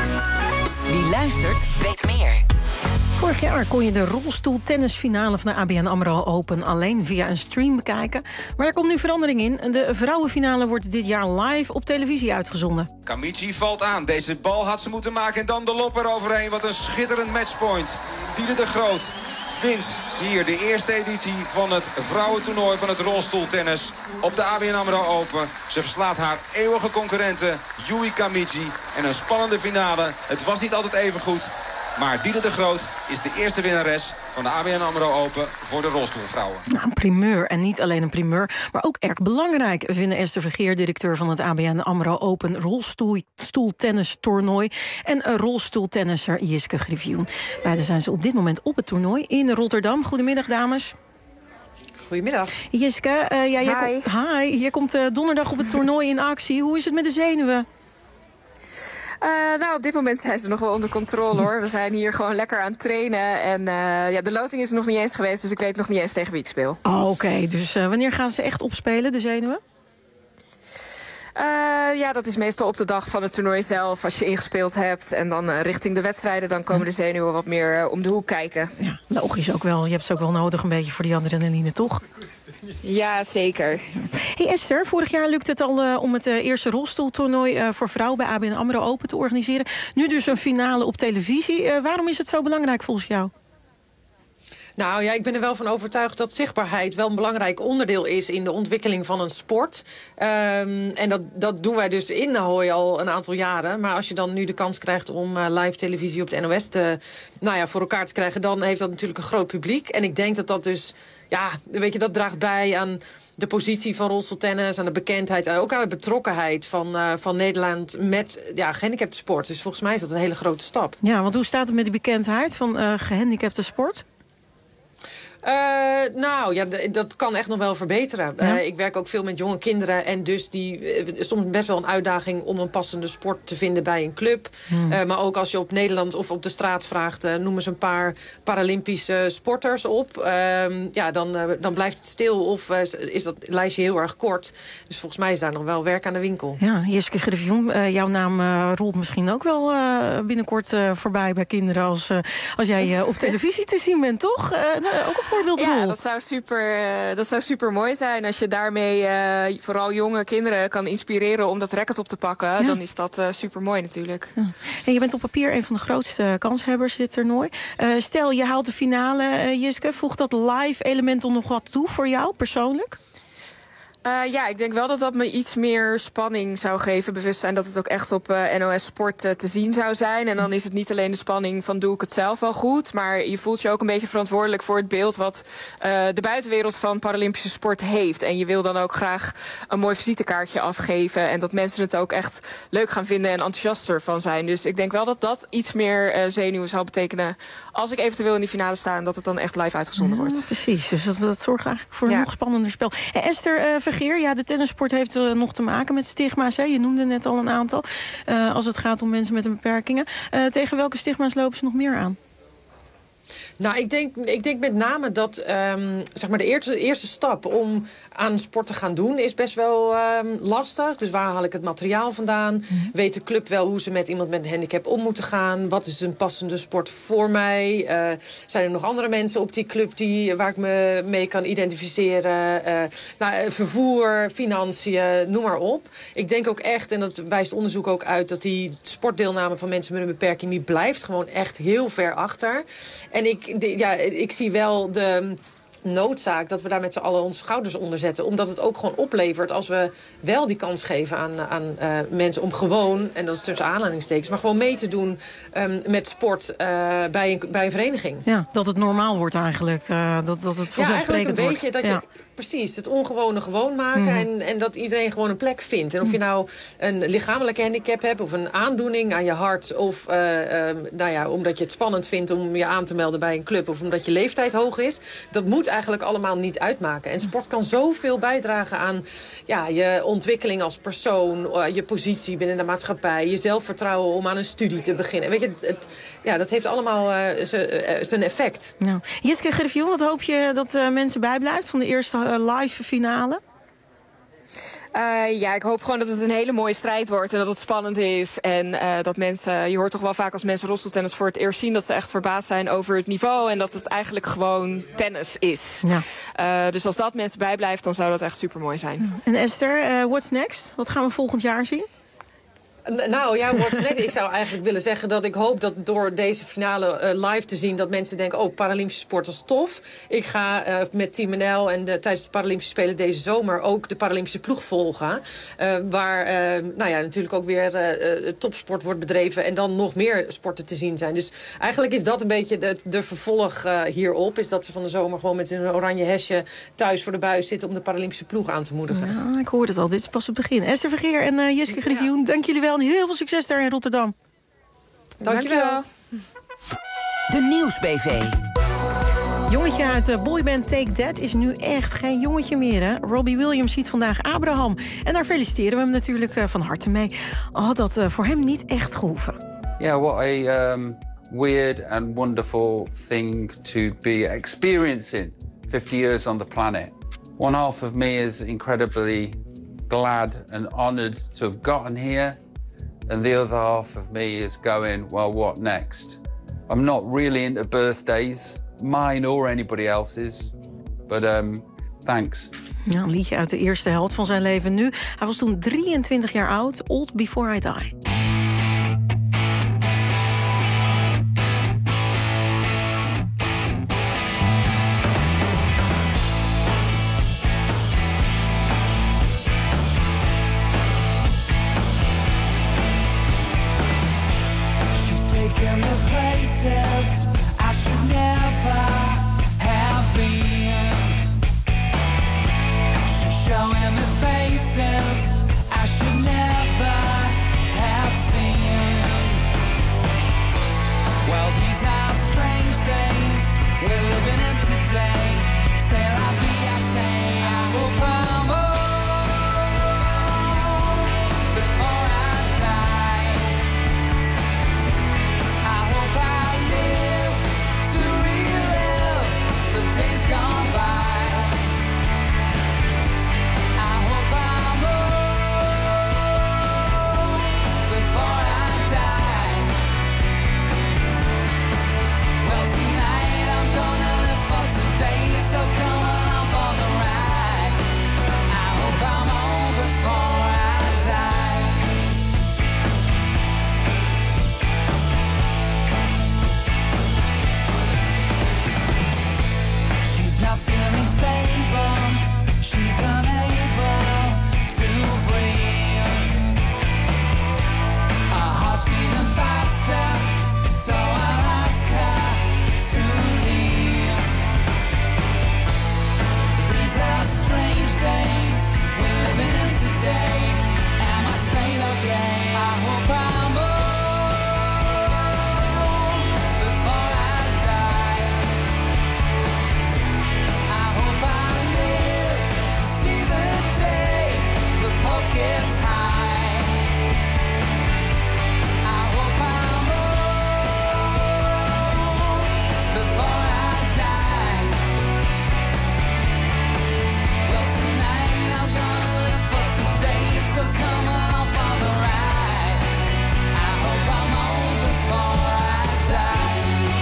Wie luistert, weet meer. Vorig jaar kon je de rolstoeltennisfinale van de ABN AMRO Open alleen via een stream bekijken. Maar er komt nu verandering in. De vrouwenfinale wordt dit jaar live op televisie uitgezonden. Kamichi valt aan. Deze bal had ze moeten maken en dan de lop eroverheen. Wat een schitterend matchpoint. Diede de Groot wint hier de eerste editie van het vrouwentoernooi van het rolstoeltennis op de ABN AMRO Open. Ze verslaat haar eeuwige concurrente Yui Kamichi. En een spannende finale. Het was niet altijd even goed. Maar Diede de Groot is de eerste winnares van de ABN AMRO Open voor de rolstoelvrouwen. Nou, een primeur. En niet alleen een primeur, maar ook erg belangrijk, vinden Esther Vergeer, directeur van het ABN AMRO Open rolstoeltennistoernooi, en rolstoeltennisser Jiske Griffioen. Beiden zijn ze op dit moment op het toernooi in Rotterdam. Goedemiddag, dames. Goedemiddag. Jiske, je komt donderdag op het toernooi in actie. Hoe is het met de zenuwen? Nou, op dit moment zijn ze nog wel onder controle, hoor. We zijn hier gewoon lekker aan het trainen. En de loting is er nog niet eens geweest, dus ik weet nog niet eens tegen wie ik speel. Oh, oké. Dus wanneer gaan ze echt opspelen, de zenuwen? Dat is meestal op de dag van het toernooi zelf, als je ingespeeld hebt. En dan richting de wedstrijden, dan komen de zenuwen wat meer om de hoek kijken. Ja, logisch ook wel. Je hebt ze ook wel nodig een beetje voor die adrenaline, toch? Ja, zeker. Hey Esther, vorig jaar lukte het al om het eerste rolstoeltoernooi voor vrouwen bij ABN AMRO Open te organiseren. Nu dus een finale op televisie. Waarom is het zo belangrijk volgens jou? Nou ja, ik ben er wel van overtuigd dat zichtbaarheid wel een belangrijk onderdeel is in de ontwikkeling van een sport. En dat doen wij dus in Ahoy al een aantal jaren. Maar als je dan nu de kans krijgt om live televisie op de NOS voor elkaar te krijgen, dan heeft dat natuurlijk een groot publiek. En ik denk dat dat dus, dat draagt bij aan de positie van rolstoeltennis, aan de bekendheid en ook aan de betrokkenheid van Nederland met gehandicapte sport. Dus volgens mij is dat een hele grote stap. Ja, want hoe staat het met die bekendheid van gehandicapte sport? Dat kan echt nog wel verbeteren. Ja? Ik werk ook veel met jonge kinderen. En dus soms best wel een uitdaging om een passende sport te vinden bij een club. Maar ook als je op Nederland of op de straat vraagt, noem eens een paar Paralympische sporters op. Dan blijft het stil of is dat lijstje heel erg kort. Dus volgens mij is daar nog wel werk aan de winkel. Ja, Jiske Griffioen, jouw naam rolt misschien ook wel binnenkort voorbij bij kinderen als jij op televisie te zien bent, toch? Ook een voorbeeldrol. Ja, dat zou super mooi zijn. Als je daarmee vooral jonge kinderen kan inspireren om dat record op te pakken, dan is dat super mooi natuurlijk. Ja. En je bent op papier een van de grootste kanshebbers dit toernooi. Stel, je haalt de finale, Jiske. Voegt dat live element er nog wat toe voor jou persoonlijk? Ik denk wel dat me iets meer spanning zou geven. Bewustzijn dat het ook echt op NOS Sport te zien zou zijn. En dan is het niet alleen de spanning van doe ik het zelf wel goed, maar je voelt je ook een beetje verantwoordelijk voor het beeld wat de buitenwereld van Paralympische sport heeft. En je wil dan ook graag een mooi visitekaartje afgeven en dat mensen het ook echt leuk gaan vinden en enthousiast ervan zijn. Dus ik denk wel dat dat iets meer zenuwen zou betekenen als ik eventueel in die finale sta en dat het dan echt live uitgezonden wordt. Precies, dus dat zorgt eigenlijk voor een nog spannender spel. Esther Vergeer, de tennissport heeft nog te maken met stigma's. Hè? Je noemde net al een aantal. Als het gaat om mensen met beperkingen. Tegen welke stigma's lopen ze nog meer aan? Nou, ik denk met name dat de eerste stap om aan sport te gaan doen is best wel lastig. Dus waar haal ik het materiaal vandaan? Weet de club wel hoe ze met iemand met een handicap om moeten gaan? Wat is een passende sport voor mij? Zijn er nog andere mensen op die club waar ik me mee kan identificeren? Vervoer, financiën, noem maar op. Ik denk ook echt, en dat wijst onderzoek ook uit, dat die sportdeelname van mensen met een beperking, die blijft gewoon echt heel ver achter. En ik zie wel de noodzaak dat we daar met z'n allen onze schouders onder zetten. Omdat het ook gewoon oplevert als we wel die kans geven aan mensen om gewoon, en dat is tussen aanhalingstekens, maar gewoon mee te doen met sport bij een vereniging. Ja, dat het normaal wordt eigenlijk. Dat het vanzelfsprekend wordt. Beetje dat je precies het ongewone gewoon maken en dat iedereen gewoon een plek vindt. En of je nou een lichamelijke handicap hebt of een aandoening aan je hart of omdat je het spannend vindt om je aan te melden bij een club of omdat je leeftijd hoog is, dat moet eigenlijk allemaal niet uitmaken. En sport kan zoveel bijdragen aan je ontwikkeling als persoon, je positie binnen de maatschappij, je zelfvertrouwen om aan een studie te beginnen. Weet je, dat heeft allemaal zijn effect. Nou, Jiske Griffioen, wat hoop je dat mensen bijblijft van de eerste live finale? Ik hoop gewoon dat het een hele mooie strijd wordt en dat het spannend is. En dat mensen, je hoort toch wel vaak als mensen rolstoeltennis voor het eerst zien, dat ze echt verbaasd zijn over het niveau en dat het eigenlijk gewoon tennis is. Ja. Dus als dat mensen bijblijft, dan zou dat echt super mooi zijn. En Esther, what's next? Wat gaan we volgend jaar zien? Ik zou eigenlijk willen zeggen dat ik hoop dat door deze finale live te zien, dat mensen denken, Paralympische sport is tof. Ik ga met Team NL en tijdens de Paralympische Spelen deze zomer ook de Paralympische ploeg volgen. Waar natuurlijk ook weer topsport wordt bedreven en dan nog meer sporten te zien zijn. Dus eigenlijk is dat een beetje de vervolg hierop. Is dat ze van de zomer gewoon met een oranje hesje thuis voor de buis zitten om de Paralympische ploeg aan te moedigen. Ja, ik hoor het al. Dit is pas het begin. Esther Vergeer en Jiske Griffioen, dank jullie wel. En heel veel succes daar in Rotterdam. Dankjewel. De Nieuwsbv. Jongetje uit boyband Take That is nu echt geen jongetje meer. Hè? Robbie Williams ziet vandaag Abraham. En daar feliciteren we hem natuurlijk van harte mee. Al had dat voor hem niet echt gehoeven. Yeah, what a weird and wonderful thing to be experiencing. 50 years on the planet. One half of me is incredibly glad and honored to have gotten here. And the other half of me is going, well, what next? I'm not really into birthdays, mine or anybody else's. But thanks. Ja, een liedje uit de eerste helft van zijn leven nu. Hij was toen 23 jaar oud, Old Before I Die. I should never have been. She's showing me faces I should never have seen. Well, these are strange days we're living in today. day. C'est la vie, I say. I hope I'm old before I die. I hope I live to relive the days gone by. I hope I'm old before I die. Well, tonight I'm gonna live for today, so come along for the ride. I hope I'm old before I die. She's not feeling stable, she's unable to breathe. Her heart's beating faster, so I'll ask her to leave. These are strange days we're living in today. Am I straight or gay? I hope I'm old before I die. I hope I live to see the day the poke gets high. I hope I'm old before I die. Well, tonight I'm gonna live for today, so come on for the ride. I hope I'm old before I die.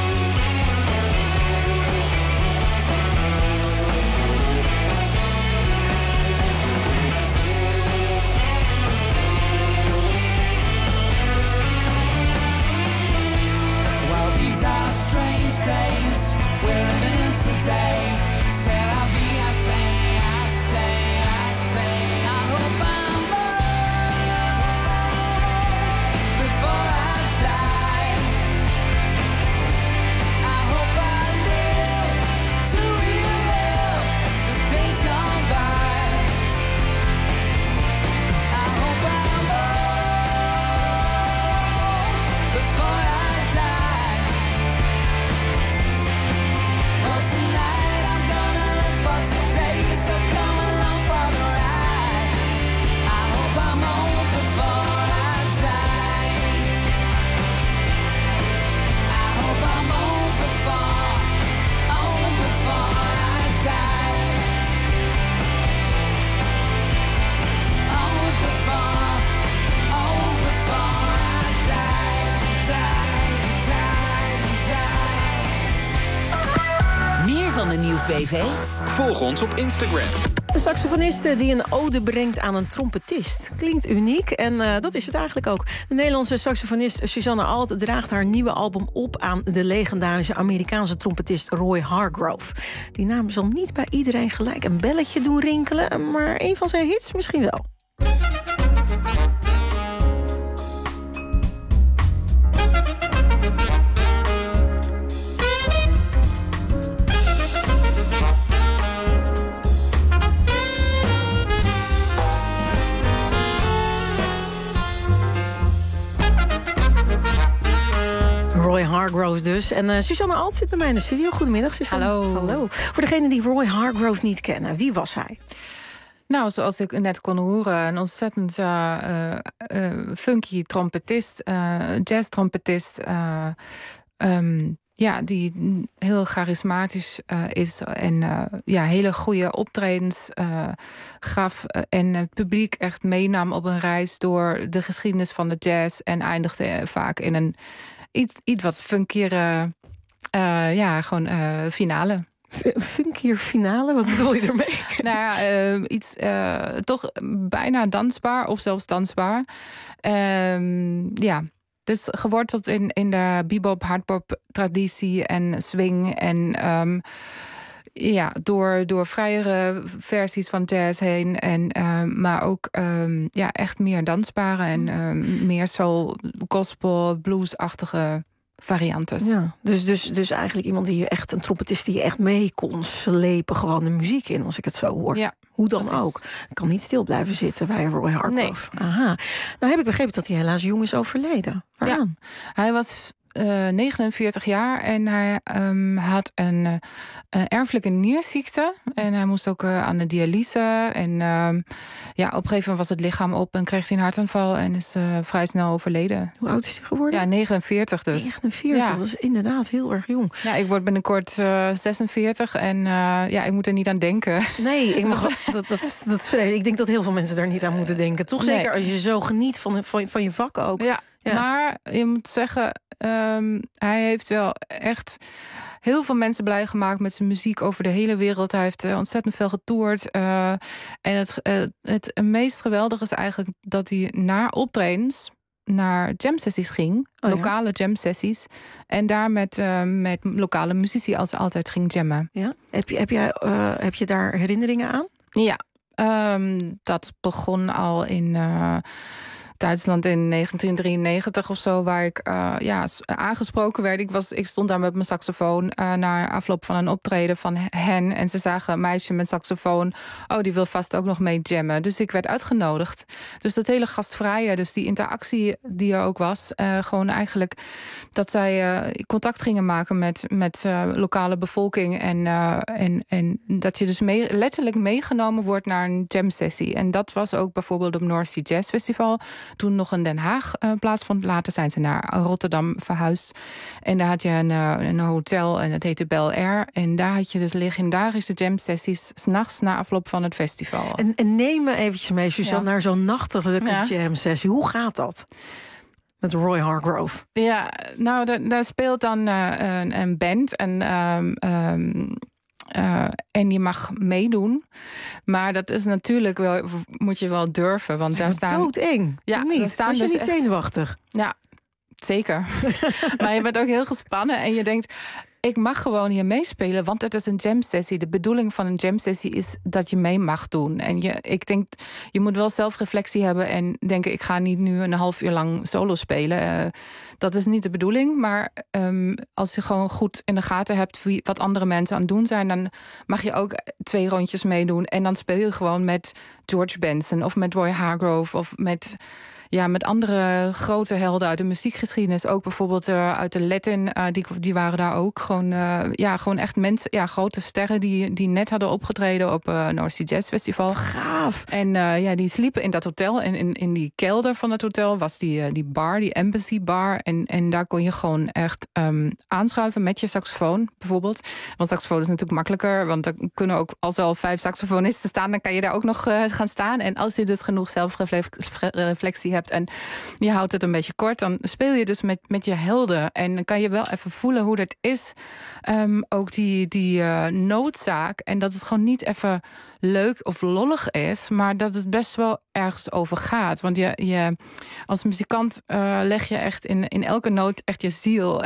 Well, these are strange days we're living in today. C'est la vie, I say, I say, I say. I hope I'm old before I die. I hope I live to relive the days gone by. I hope I'm old before I die. Well, tonight I'm gonna live for today, so come along for the ride. I hope I'm old before I die. I hope I'm old before I die. Old before I die, die. Meer van de Nieuwsbv? Volg ons op Instagram. Een saxofoniste die een ode brengt aan een trompetist. Klinkt uniek en dat is het eigenlijk ook. De Nederlandse saxofonist Suzanne Alt draagt haar nieuwe album op aan de legendarische Amerikaanse trompetist Roy Hargrove. Die naam zal niet bij iedereen gelijk een belletje doen rinkelen, maar een van zijn hits misschien wel. Roy Hargrove dus. En Suzanne Alt zit bij mij in de studio. Goedemiddag, Suzanne. Hallo. Voor degenen die Roy Hargrove niet kennen, wie was hij? Nou, zoals ik net kon horen, een ontzettend funky trompetist, jazz-trompetist. Die heel charismatisch is en hele goede optredens gaf. En het publiek echt meenam op een reis door de geschiedenis van de jazz. En eindigde vaak in een iets wat funkiere finale. Funkier finale? Wat bedoel je ermee? Iets toch bijna dansbaar of zelfs dansbaar. Dus geworteld in de bebop, hardbop traditie en swing en door vrijere versies van jazz heen en maar ook echt meer dansbare en meer soul, gospel, bluesachtige variantes. Ja, dus eigenlijk iemand die je echt, een trompetist die je echt mee kon slepen, gewoon de muziek in, als ik het zo hoor. Ja, hoe dan precies. ook. Ik kan niet stil blijven zitten bij Roy Hargrove. Nee. Aha. Nou heb ik begrepen dat hij helaas jong is overleden. Waaraan? Ja, hij was 49 jaar en hij had een erfelijke nierziekte. En hij moest ook aan de dialyse. En op een gegeven moment was het lichaam op en kreeg hij een hartaanval en is vrij snel overleden. Hoe oud is hij geworden? Ja, 49 dus. 49, dat is inderdaad heel erg jong. Ja, ik word binnenkort 46 en ik moet er niet aan denken. Nee, dat vrees. Ik denk dat heel veel mensen daar niet aan moeten denken. Toch Nee. zeker als je zo geniet van je vak ook. Ja. Maar je moet zeggen, hij heeft wel echt heel veel mensen blij gemaakt met zijn muziek over de hele wereld. Hij heeft ontzettend veel getoerd. En het meest geweldige is eigenlijk dat hij na optredens naar jam-sessies ging. Lokale jam-sessies. En daar met lokale muzici als altijd ging jammen. Ja? Heb je daar herinneringen aan? Ja, dat begon al in Duitsland in 1993 of zo, waar ik aangesproken werd. Ik stond daar met mijn saxofoon na afloop van een optreden van hen. En ze zagen een meisje met saxofoon. Oh, die wil vast ook nog mee jammen. Dus ik werd uitgenodigd. Dus dat hele gastvrije, dus die interactie die er ook was. Gewoon eigenlijk dat zij contact gingen maken met lokale bevolking. En dat je dus letterlijk meegenomen wordt naar een jam-sessie. En dat was ook bijvoorbeeld op North Sea Jazz Festival. Toen nog in Den Haag plaatsvond. Later zijn ze naar Rotterdam verhuisd. En daar had je een hotel en dat heette Bel Air. En daar had je dus legendarische jam-sessies 's nachts na afloop van het festival. En neem me eventjes mee, Suzanne, naar zo'n nachtelijke jam-sessie. Hoe gaat dat? Met Roy Hargrove. Ja, nou, daar speelt dan een band en je mag meedoen. Maar dat is natuurlijk wel, moet je wel durven. Want daar staan doodeng. Ja, niet. daar staan Was je dus niet echt zenuwachtig? Ja, zeker. Maar je bent ook heel gespannen en je denkt, ik mag gewoon hier meespelen, want het is een jam-sessie. De bedoeling van een jam-sessie is dat je mee mag doen. En ik denk, je moet wel zelfreflectie hebben en denken, ik ga niet nu een half uur lang solo spelen. Dat is niet de bedoeling, maar als je gewoon goed in de gaten hebt wat andere mensen aan het doen zijn, dan mag je ook 2 rondjes meedoen. En dan speel je gewoon met George Benson of met Roy Hargrove of met andere grote helden uit de muziekgeschiedenis. Ook bijvoorbeeld uit de Latin, die waren daar ook. Gewoon echt mensen, grote sterren die net hadden opgetreden op North Sea Jazz Festival. Gaaf. En die sliepen in dat hotel. En in die kelder van het hotel was die bar, die Embassy Bar. En daar kon je gewoon echt aanschuiven met je saxofoon, bijvoorbeeld. Want saxofoon is natuurlijk makkelijker. Want er kunnen ook, als er al 5 saxofonisten staan, dan kan je daar ook nog gaan staan. En als je dus genoeg zelfreflectie hebt en je houdt het een beetje kort, dan speel je dus met je helden. En dan kan je wel even voelen hoe dat is. Ook die noodzaak. En dat het gewoon niet even leuk of lollig is, maar dat het best wel ergens over gaat. Want je als muzikant leg je echt in elke noot echt je ziel.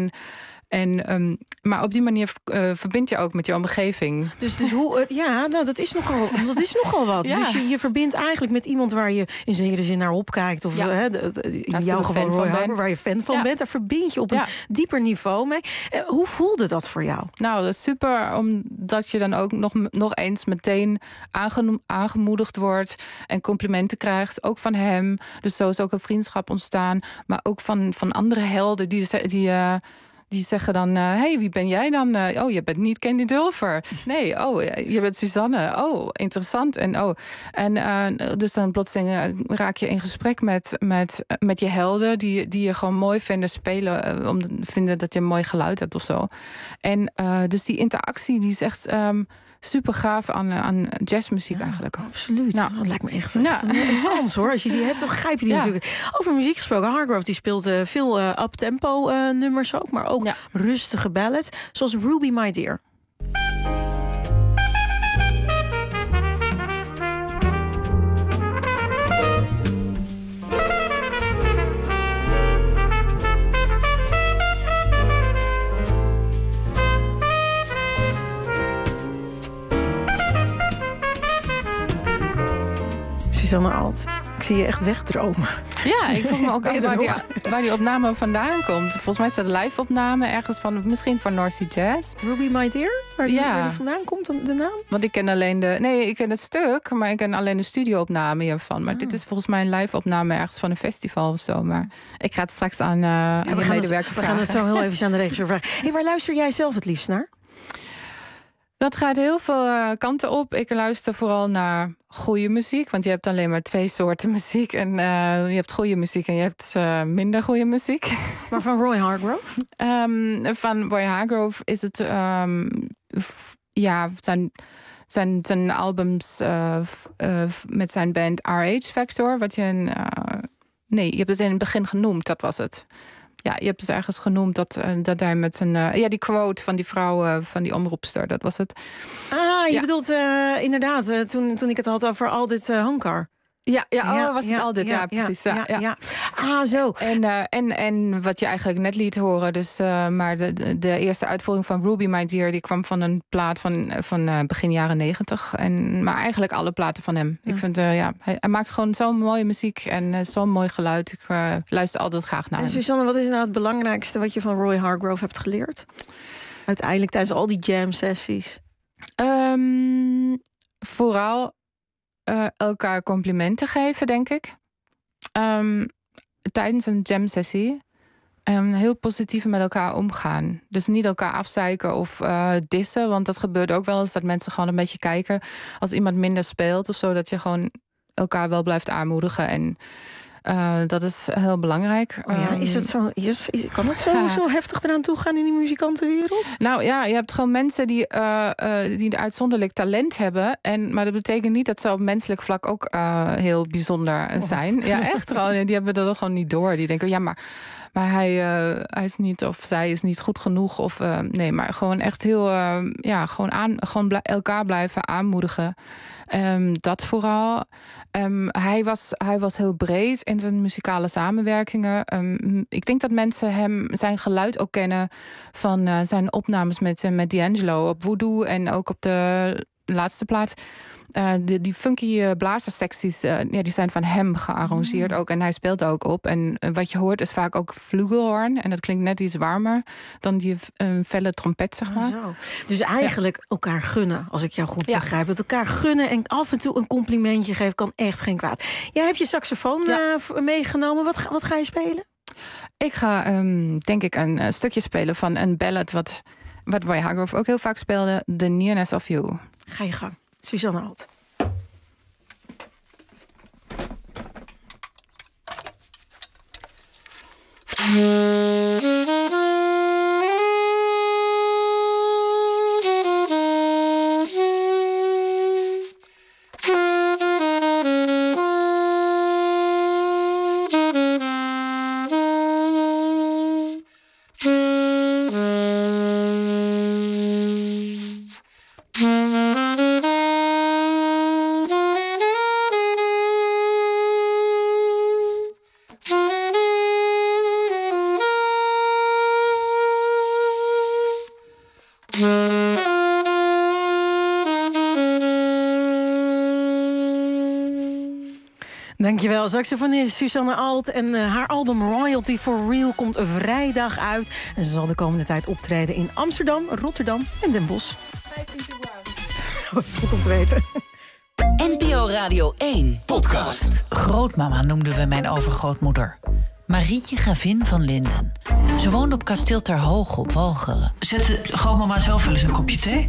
Maar op die manier verbind je ook met je omgeving. Dus hoe? Dat is nogal wat. Ja. Dus je verbindt eigenlijk met iemand waar je in zekere zin naar opkijkt. Of in jouw geval Roy Hargrove, waar je fan van bent. Daar verbind je op een dieper niveau mee. Hoe voelde dat voor jou? Nou, dat is super, omdat je dan ook nog eens meteen aangemoedigd wordt en complimenten krijgt, ook van hem. Dus zo is ook een vriendschap ontstaan. Maar ook van andere helden die zeggen dan, hey, wie ben jij dan? Oh, je bent niet Candy Dulfer. Nee, je bent Suzanne. Oh, interessant. Dus dan plotseling raak je in gesprek met je helden die je gewoon mooi vinden spelen, vinden dat je een mooi geluid hebt of zo. En dus die interactie, die is echt super gaaf aan jazzmuziek eigenlijk. Absoluut. Nou, dat lijkt me echt een kans hoor. Als je die hebt, dan grijp je die natuurlijk. Over muziek gesproken, Hargrove die speelt veel up-tempo nummers ook, maar ook rustige ballads, zoals Ruby My Dear. Suzanne Alt, ik zie je echt wegdromen. Ja, ik vroeg me ook af waar die opname vandaan komt. Volgens mij is dat een live-opname ergens van, misschien van North Sea Jazz. Ruby My Dear? Waar die vandaan komt, de naam? Want ik ken alleen ik ken het stuk, maar ik ken alleen de studio-opname hiervan. Maar dit is volgens mij een live-opname ergens van een festival of zo. Maar ik ga het straks aan de medewerker vragen. We gaan het zo heel even aan de regisseur vragen. Hey, waar luister jij zelf het liefst naar? Dat gaat heel veel kanten op. Ik luister vooral naar goede muziek. Want je hebt alleen maar 2 soorten muziek. En je hebt goede muziek en je hebt minder goede muziek. Maar van Roy Hargrove? Van Roy Hargrove is het... zijn albums met zijn band RH Factor. Wat je je hebt het in het begin genoemd, dat was het. Ja, je hebt dus ergens genoemd dat hij met een... die quote van die vrouw, van die omroepster, dat was het. Je bedoelt inderdaad, toen ik het had over Aldit Hankar. Was het Aldit? Ja, precies. Ja. Ah, zo. En wat je eigenlijk net liet horen, dus maar de eerste uitvoering van Ruby My Dear, die kwam van een plaat van begin jaren 90. Maar eigenlijk alle platen van hem. Ik vind, hij maakt gewoon zo'n mooie muziek en zo'n mooi geluid. Ik luister altijd graag naar hem. En Suzanne, wat is nou het belangrijkste wat je van Roy Hargrove hebt geleerd? Uiteindelijk tijdens al die jam-sessies. Vooral elkaar complimenten geven, denk ik. Tijdens een jam-sessie. Heel positief met elkaar omgaan. Dus niet elkaar afzeiken of dissen. Want dat gebeurt ook wel eens dat mensen gewoon een beetje kijken. Als iemand minder speelt of zo, dat je gewoon elkaar wel blijft aanmoedigen. En dat is heel belangrijk. Is het zo, kan het zo heftig eraan toe gaan in die muzikantenwereld? Nou ja, je hebt gewoon mensen die een uitzonderlijk talent hebben. Maar dat betekent niet dat ze op menselijk vlak ook heel bijzonder zijn. Ja, echt gewoon. Die hebben dat gewoon niet door. Die denken, maar hij is niet, of zij is niet goed genoeg. Of nee, maar gewoon echt heel, elkaar blijven aanmoedigen. Dat vooral. Hij was heel breed in zijn muzikale samenwerkingen. Ik denk dat mensen zijn geluid ook kennen van zijn opnames met D'Angelo op Voodoo en ook op de laatste plaat. Die funky blazerssecties, die zijn van hem gearrangeerd ook. En hij speelt ook op. En wat je hoort is vaak ook flugelhorn. En dat klinkt net iets warmer dan die felle trompet, zeg maar. Zo. Dus eigenlijk elkaar gunnen, als ik jou goed begrijp. Het elkaar gunnen en af en toe een complimentje geven kan echt geen kwaad. Jij hebt je saxofoon meegenomen. Wat ga je spelen? Ik ga, denk ik, een stukje spelen van een ballad wat Roy Hargrove ook heel vaak speelde. The Nearness of You. Ga je gang. Suzanne Alt. Dankjewel, saxofonist Suzanne Alt. En haar album Royalty for Real komt vrijdag uit. En ze zal de komende tijd optreden in Amsterdam, Rotterdam en Den Bosch. Goed om te weten. NPO Radio 1 podcast. Grootmama noemden we mijn overgrootmoeder. Marietje Gravin van Linden. Ze woonde op kasteel Ter Hoog op Walcheren. Zette grootmama zelf wel eens een kopje thee?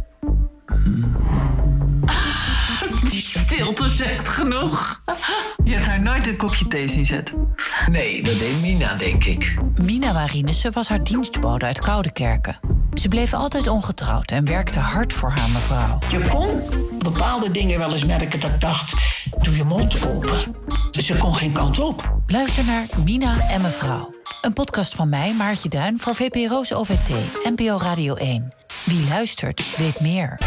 Die stilte zegt genoeg. Je hebt haar nooit een kopje thee zien zetten. Nee, dat deed Mina, denk ik. Mina Marinissen was haar dienstbode uit Koudekerke. Ze bleef altijd ongetrouwd en werkte hard voor haar mevrouw. Je kon bepaalde dingen wel eens merken dat ik dacht, doe je mond open. Dus ze kon geen kant op. Luister naar Mina en mevrouw. Een podcast van mij, Maartje Duin, voor VPRO's OVT, NPO Radio 1. Wie luistert, weet meer.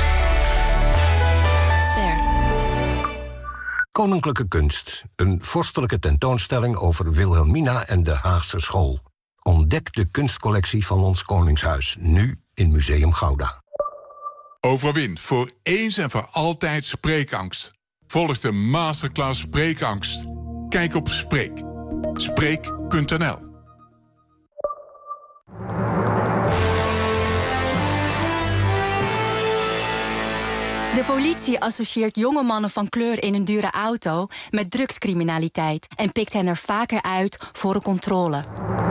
Koninklijke Kunst, een vorstelijke tentoonstelling over Wilhelmina en de Haagse School. Ontdek de kunstcollectie van ons Koningshuis, nu in Museum Gouda. Overwin voor eens en voor altijd spreekangst. Volg de masterclass Spreekangst. Kijk op Spreek, Spreek.nl. De politie associeert jonge mannen van kleur in een dure auto met drugscriminaliteit en pikt hen er vaker uit voor een controle.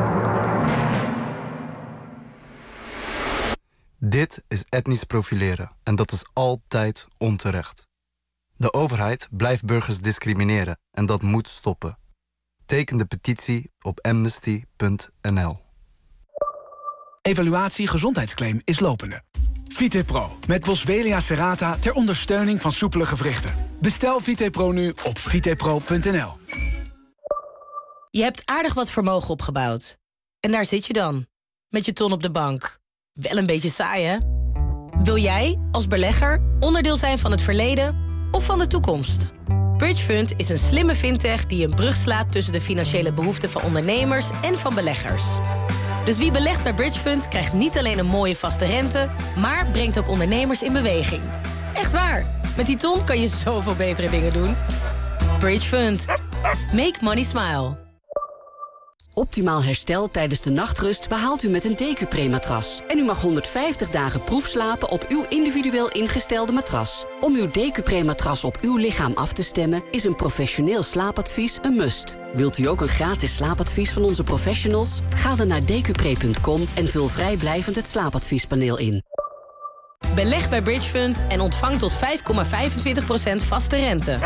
Dit is etnisch profileren en dat is altijd onterecht. De overheid blijft burgers discrimineren en dat moet stoppen. Teken de petitie op amnesty.nl. Evaluatie gezondheidsclaim is lopende. VitePro met Boswellia serrata ter ondersteuning van soepele gewrichten. Bestel VitePro nu op vitepro.nl. Je hebt aardig wat vermogen opgebouwd. En daar zit je dan, met je ton op de bank. Wel een beetje saai, hè? Wil jij, als belegger, onderdeel zijn van het verleden of van de toekomst? Bridgefund is een slimme fintech die een brug slaat tussen de financiële behoeften van ondernemers en van beleggers. Dus wie belegt bij Bridgefund krijgt niet alleen een mooie vaste rente, maar brengt ook ondernemers in beweging. Echt waar, met die ton kan je zoveel betere dingen doen. Bridgefund. Make money smile. Optimaal herstel tijdens de nachtrust behaalt u met een Decupre-matras. En u mag 150 dagen proefslapen op uw individueel ingestelde matras. Om uw Decupre-matras op uw lichaam af te stemmen is een professioneel slaapadvies een must. Wilt u ook een gratis slaapadvies van onze professionals? Ga dan naar decupre.com en vul vrijblijvend het slaapadviespaneel in. Beleg bij Bridgefund en ontvang tot 5,25% vaste rente.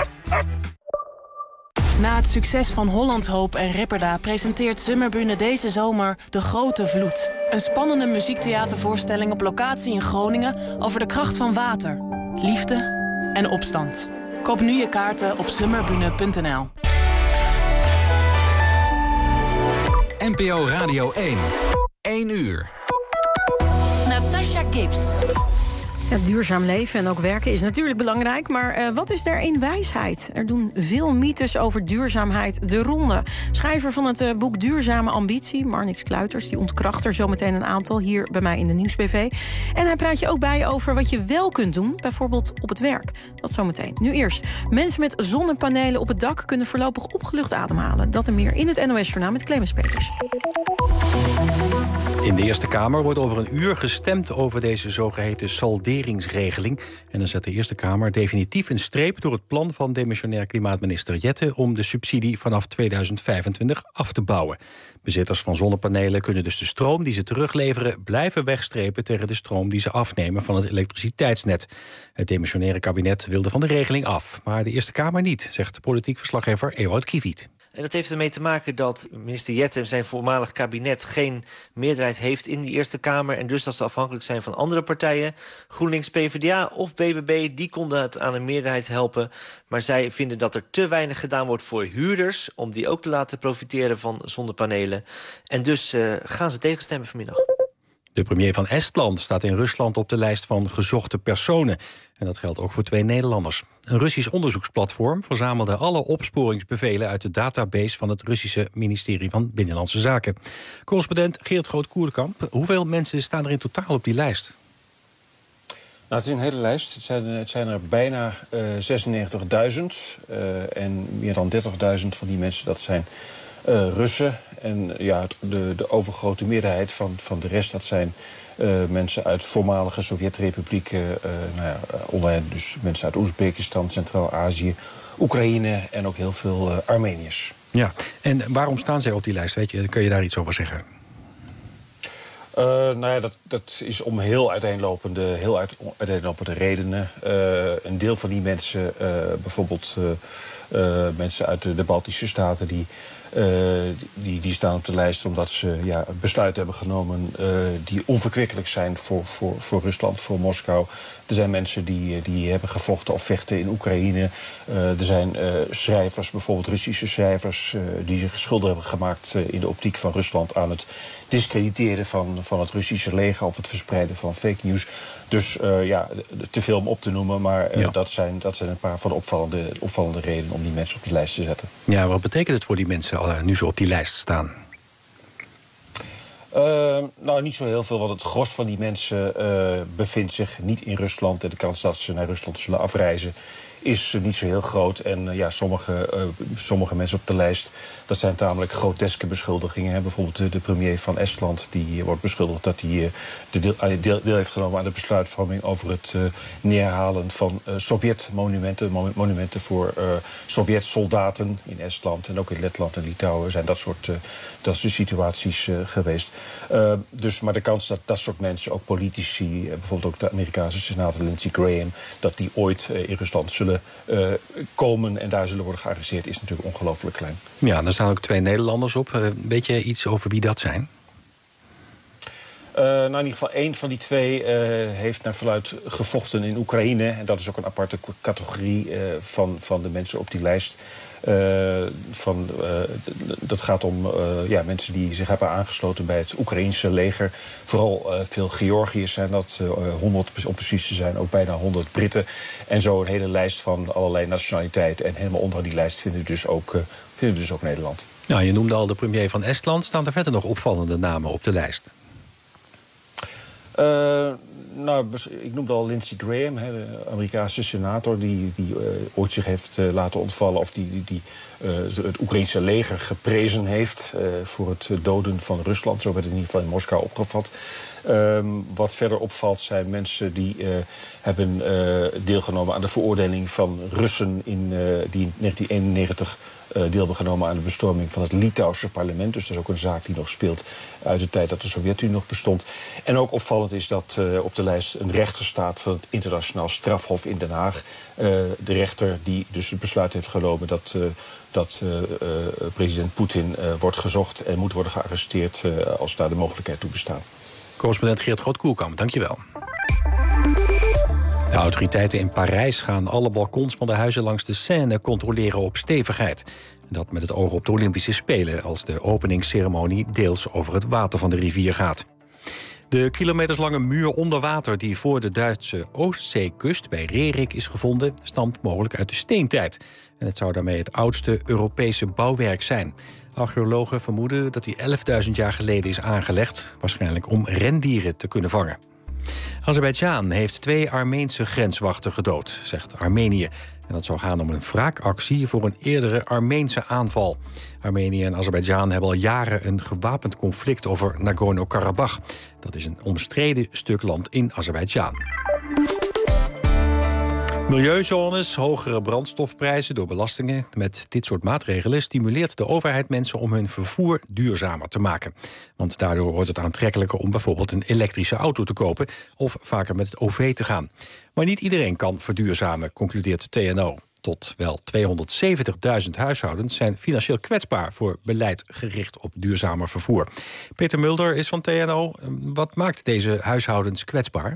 Na het succes van Hollands Hoop en Ripperda presenteert Summerbühne deze zomer De Grote Vloed. Een spannende muziektheatervoorstelling op locatie in Groningen over de kracht van water, liefde en opstand. Koop nu je kaarten op summerbühne.nl. NPO Radio 1. 1 uur. Natasha Gibbs. Ja, duurzaam leven en ook werken is natuurlijk belangrijk, maar wat is daarin wijsheid? Er doen veel mythes over duurzaamheid de ronde. Schrijver van het boek Duurzame Ambitie, Marnix Kluiters, die ontkracht er zometeen een aantal hier bij mij in de Nieuwsbv. En hij praat je ook bij over wat je wel kunt doen, bijvoorbeeld op het werk. Dat zometeen. Nu eerst. Mensen met zonnepanelen op het dak kunnen voorlopig opgelucht ademhalen. Dat en meer in het NOS-journaal met Clemens Peters. In de Eerste Kamer wordt over een uur gestemd over deze zogeheten salderingsregeling. En dan zet de Eerste Kamer definitief een streep door het plan van demissionair klimaatminister Jette om de subsidie vanaf 2025 af te bouwen. Bezitters van zonnepanelen kunnen dus de stroom die ze terugleveren blijven wegstrepen tegen de stroom die ze afnemen van het elektriciteitsnet. Het demissionaire kabinet wilde van de regeling af, maar de Eerste Kamer niet, zegt de politiek verslaggever Ewout Kiviet. En dat heeft ermee te maken dat minister Jette en zijn voormalig kabinet geen meerderheid heeft in die Eerste Kamer. En dus dat ze afhankelijk zijn van andere partijen. GroenLinks, PvdA of BBB, die konden het aan een meerderheid helpen. Maar zij vinden dat er te weinig gedaan wordt voor huurders, om die ook te laten profiteren van zonnepanelen. En dus gaan ze tegenstemmen vanmiddag. De premier van Estland staat in Rusland op de lijst van gezochte personen. En dat geldt ook voor 2 Nederlanders. Een Russisch onderzoeksplatform verzamelde alle opsporingsbevelen uit de database van het Russische ministerie van Binnenlandse Zaken. Correspondent Geert Groot-Koerkamp, hoeveel mensen staan er in totaal op die lijst? Nou, het is een hele lijst. Het zijn er bijna 96.000. En meer dan 30.000 van die mensen, dat zijn Russen. En ja, de overgrote meerderheid van de rest, dat zijn mensen uit voormalige Sovjet-republieken. Onder hen dus mensen uit Oezbekistan, Centraal-Azië, Oekraïne en ook heel veel Armeniërs. Ja, en waarom staan zij op die lijst? Weet je, kun je daar iets over zeggen? Dat is om heel uiteenlopende redenen. Een deel van die mensen, bijvoorbeeld mensen uit de Baltische Staten, die staan op de lijst omdat ze besluiten hebben genomen die onverkwikkelijk zijn voor Rusland, voor Moskou. Er zijn mensen die hebben gevochten of vechten in Oekraïne. Er zijn schrijvers, bijvoorbeeld Russische schrijvers, die zich schuldig hebben gemaakt in de optiek van Rusland aan het discrediteren van het Russische leger of het verspreiden van fake news. Dus te veel om op te noemen, maar dat zijn een paar van de opvallende redenen om die mensen op die lijst te zetten. Ja, wat betekent het voor die mensen nu ze op die lijst staan? Niet zo heel veel, want het gros van die mensen bevindt zich niet in Rusland. En de kans dat ze naar Rusland zullen afreizen is niet zo heel groot. En sommige mensen op de lijst, dat zijn tamelijk groteske beschuldigingen. Hè. Bijvoorbeeld de premier van Estland, die wordt beschuldigd dat hij deel heeft genomen aan de besluitvorming over het neerhalen van Sovjet-monumenten voor Sovjet-soldaten in Estland en ook in Letland en Litouwen zijn dat soort situaties geweest. Maar de kans dat soort mensen, ook politici, bijvoorbeeld ook de Amerikaanse senator Lindsey Graham, dat die ooit in Rusland zullen komen en daar zullen worden gearresteerd, is natuurlijk ongelooflijk klein. Ja, er staan ook 2 Nederlanders op. Weet je iets over wie dat zijn? In ieder geval 1 van die 2 heeft naar verluidt gevochten in Oekraïne. En dat is ook een aparte categorie van de mensen op die lijst. Dat gaat om mensen die zich hebben aangesloten bij het Oekraïense leger. Vooral veel Georgiërs zijn dat, 100 om precies te zijn, ook bijna 100 Britten. En zo een hele lijst van allerlei nationaliteiten. En helemaal onder die lijst vinden we dus ook Nederland. Nou, je noemde al de premier van Estland. Staan er verder nog opvallende namen op de lijst? Ik noemde al Lindsey Graham, de Amerikaanse senator, die ooit zich heeft laten ontvallen, of die het Oekraïense leger geprezen heeft voor het doden van Rusland. Zo werd het in ieder geval in Moskou opgevat. Wat verder opvalt zijn mensen die hebben deelgenomen aan de veroordeling van Russen die in 1991 deel hebben genomen aan de bestorming van het Litouwse parlement. Dus dat is ook een zaak die nog speelt uit de tijd dat de Sovjet-Unie nog bestond. En ook opvallend is dat op de lijst een rechter staat van het Internationaal Strafhof in Den Haag. De rechter die dus het besluit heeft genomen dat president Poetin wordt gezocht en moet worden gearresteerd als daar de mogelijkheid toe bestaat. Correspondent Geert Groot-Koelkamp, dankjewel. De autoriteiten in Parijs gaan alle balkons van de huizen langs de Seine controleren op stevigheid. Dat met het oog op de Olympische Spelen, als de openingsceremonie deels over het water van de rivier gaat. De kilometerslange muur onder water die voor de Duitse Oostzeekust bij Rerik is gevonden, stamt mogelijk uit de steentijd. En het zou daarmee het oudste Europese bouwwerk zijn. Archeologen vermoeden dat die 11.000 jaar geleden is aangelegd, waarschijnlijk om rendieren te kunnen vangen. Azerbeidzjan heeft 2 Armeense grenswachten gedood, zegt Armenië. En dat zou gaan om een wraakactie voor een eerdere Armeense aanval. Armenië en Azerbeidzjan hebben al jaren een gewapend conflict over Nagorno-Karabakh. Dat is een omstreden stuk land in Azerbeidzjan. Milieuzones, hogere brandstofprijzen door belastingen. Met dit soort maatregelen stimuleert de overheid mensen om hun vervoer duurzamer te maken. Want daardoor wordt het aantrekkelijker om bijvoorbeeld een elektrische auto te kopen of vaker met het OV te gaan. Maar niet iedereen kan verduurzamen, concludeert TNO. Tot wel 270.000 huishoudens zijn financieel kwetsbaar voor beleid gericht op duurzamer vervoer. Peter Mulder is van TNO. Wat maakt deze huishoudens kwetsbaar?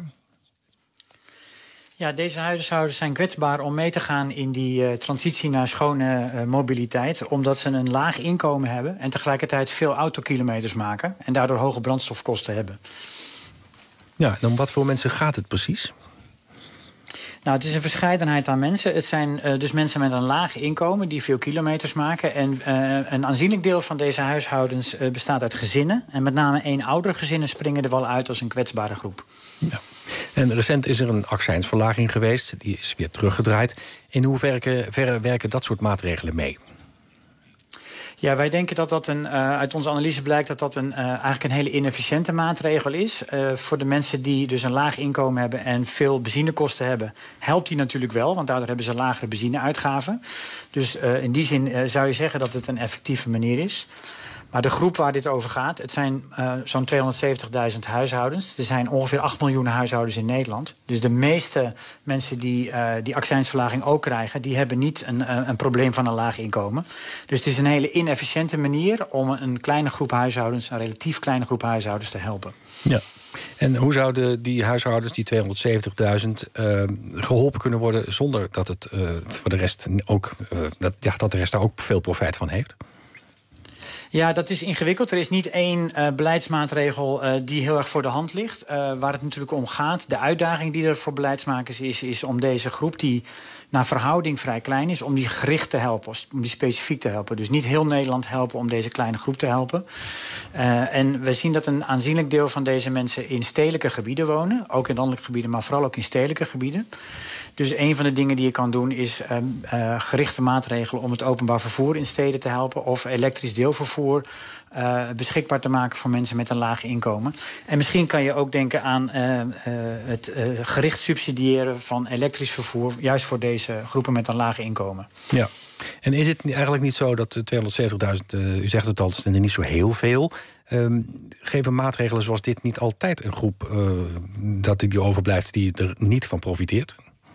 Ja, deze huishoudens zijn kwetsbaar om mee te gaan in die transitie naar schone mobiliteit. Omdat ze een laag inkomen hebben en tegelijkertijd veel autokilometers maken. En daardoor hoge brandstofkosten hebben. Ja, en om wat voor mensen gaat het precies? Nou, het is een verscheidenheid aan mensen. Het zijn dus mensen met een laag inkomen die veel kilometers maken. En een aanzienlijk deel van deze huishoudens bestaat uit gezinnen. En met name eenoudergezinnen springen er wel uit als een kwetsbare groep. Ja. En recent is er een accijnsverlaging geweest. Die is weer teruggedraaid. In hoeverre werken dat soort maatregelen mee? Ja, wij denken dat uit onze analyse blijkt dat eigenlijk een hele inefficiënte maatregel is. Voor de mensen die dus een laag inkomen hebben en veel benzinekosten hebben, helpt die natuurlijk wel, want daardoor hebben ze lagere benzineuitgaven. Dus in die zin zou je zeggen dat het een effectieve manier is. Maar de groep waar dit over gaat, het zijn zo'n 270.000 huishoudens. Er zijn ongeveer 8 miljoen huishoudens in Nederland. Dus de meeste mensen die die accijnsverlaging ook krijgen, die hebben niet een probleem van een laag inkomen. Dus het is een hele inefficiënte manier om een kleine groep huishoudens, een relatief kleine groep huishoudens te helpen. Ja. En hoe zouden die huishoudens, die 270.000, geholpen kunnen worden zonder dat het voor de rest ook dat de rest daar ook veel profijt van heeft? Ja, dat is ingewikkeld. Er is niet één beleidsmaatregel die heel erg voor de hand ligt. Waar het natuurlijk om gaat, de uitdaging die er voor beleidsmakers is om deze groep die naar verhouding vrij klein is, om die gericht te helpen, om die specifiek te helpen. Dus niet heel Nederland helpen om deze kleine groep te helpen. En we zien dat een aanzienlijk deel van deze mensen in stedelijke gebieden wonen. Ook in landelijke gebieden, maar vooral ook in stedelijke gebieden. Dus een van de dingen die je kan doen is gerichte maatregelen om het openbaar vervoer in steden te helpen, of elektrisch deelvervoer beschikbaar te maken voor mensen met een laag inkomen. En misschien kan je ook denken aan het gericht subsidiëren van elektrisch vervoer, juist voor deze groepen met een laag inkomen. Ja. En is het eigenlijk niet zo dat 270.000, u zegt het al, het is niet zo heel veel. Geven maatregelen zoals dit niet altijd een groep dat die overblijft die er niet van profiteert?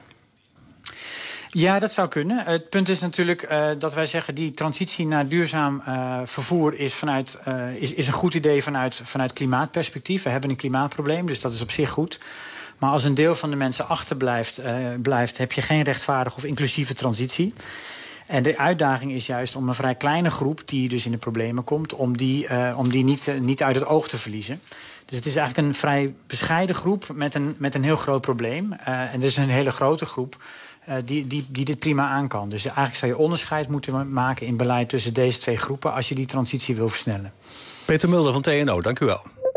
Ja, dat zou kunnen. Het punt is natuurlijk dat wij zeggen, die transitie naar duurzaam vervoer is een goed idee vanuit klimaatperspectief. We hebben een klimaatprobleem, dus dat is op zich goed. Maar als een deel van de mensen achterblijft, heb je geen rechtvaardige of inclusieve transitie. En de uitdaging is juist om een vrij kleine groep die dus in de problemen komt, om die niet uit het oog te verliezen. Dus het is eigenlijk een vrij bescheiden groep met een heel groot probleem. En er is een hele grote groep die dit prima aan kan. Dus eigenlijk zou je onderscheid moeten maken in beleid tussen deze twee groepen als je die transitie wil versnellen. Peter Mulder van TNO, dank u wel.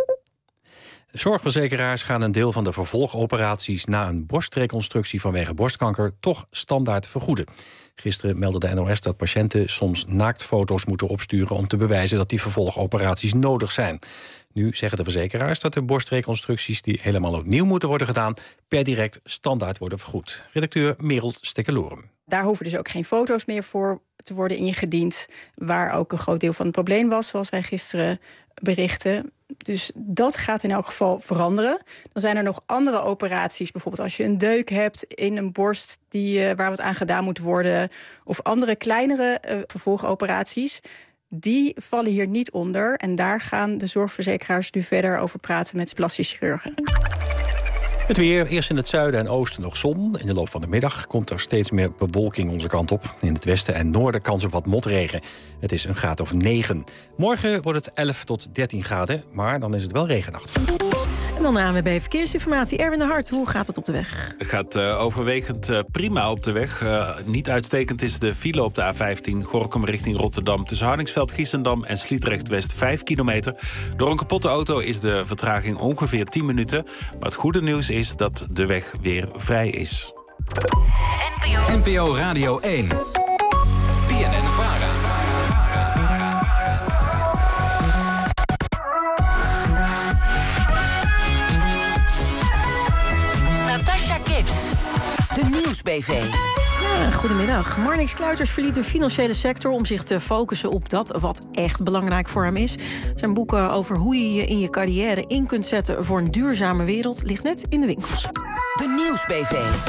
Zorgverzekeraars gaan een deel van de vervolgoperaties na een borstreconstructie vanwege borstkanker toch standaard vergoeden. Gisteren meldde de NOS dat patiënten soms naaktfoto's moeten opsturen om te bewijzen dat die vervolgoperaties nodig zijn. Nu zeggen de verzekeraars dat de borstreconstructies die helemaal opnieuw moeten worden gedaan per direct standaard worden vergoed. Redacteur Merel Stekkelorum. Daar hoeven dus ook geen foto's meer voor te worden ingediend, waar ook een groot deel van het probleem was, zoals wij gisteren berichten. Dus dat gaat in elk geval veranderen. Dan zijn er nog andere operaties, bijvoorbeeld als je een deuk hebt in een borst waar wat aan gedaan moet worden, of andere kleinere vervolgoperaties. Die vallen hier niet onder. En daar gaan de zorgverzekeraars nu verder over praten met plastisch chirurgen. Het weer, eerst in het zuiden en oosten nog zon. In de loop van de middag komt er steeds meer bewolking onze kant op. In het westen en noorden kans op wat motregen. Het is een graad of 9. Morgen wordt het 11 tot 13 graden, maar dan is het wel regenachtig. En dan de ANWB Verkeersinformatie. Erwin de Hart, hoe gaat het op de weg? Het gaat overwegend prima op de weg. Niet uitstekend is de file op de A15 Gorinchem richting Rotterdam. Tussen Hardingsveld, Giessendam en Sliedrecht West 5 kilometer. Door een kapotte auto is de vertraging ongeveer 10 minuten. Maar het goede nieuws is dat de weg weer vrij is. NPO Radio 1. BNN-VARA. Natasha Gibbs, de Nieuwsbv. Ja, goedemiddag. Marnix Kluiters verliet de financiële sector om zich te focussen op dat wat echt belangrijk voor hem is. Zijn boeken over hoe je je in je carrière in kunt zetten voor een duurzame wereld ligt net in de winkels. De Nieuwsbv.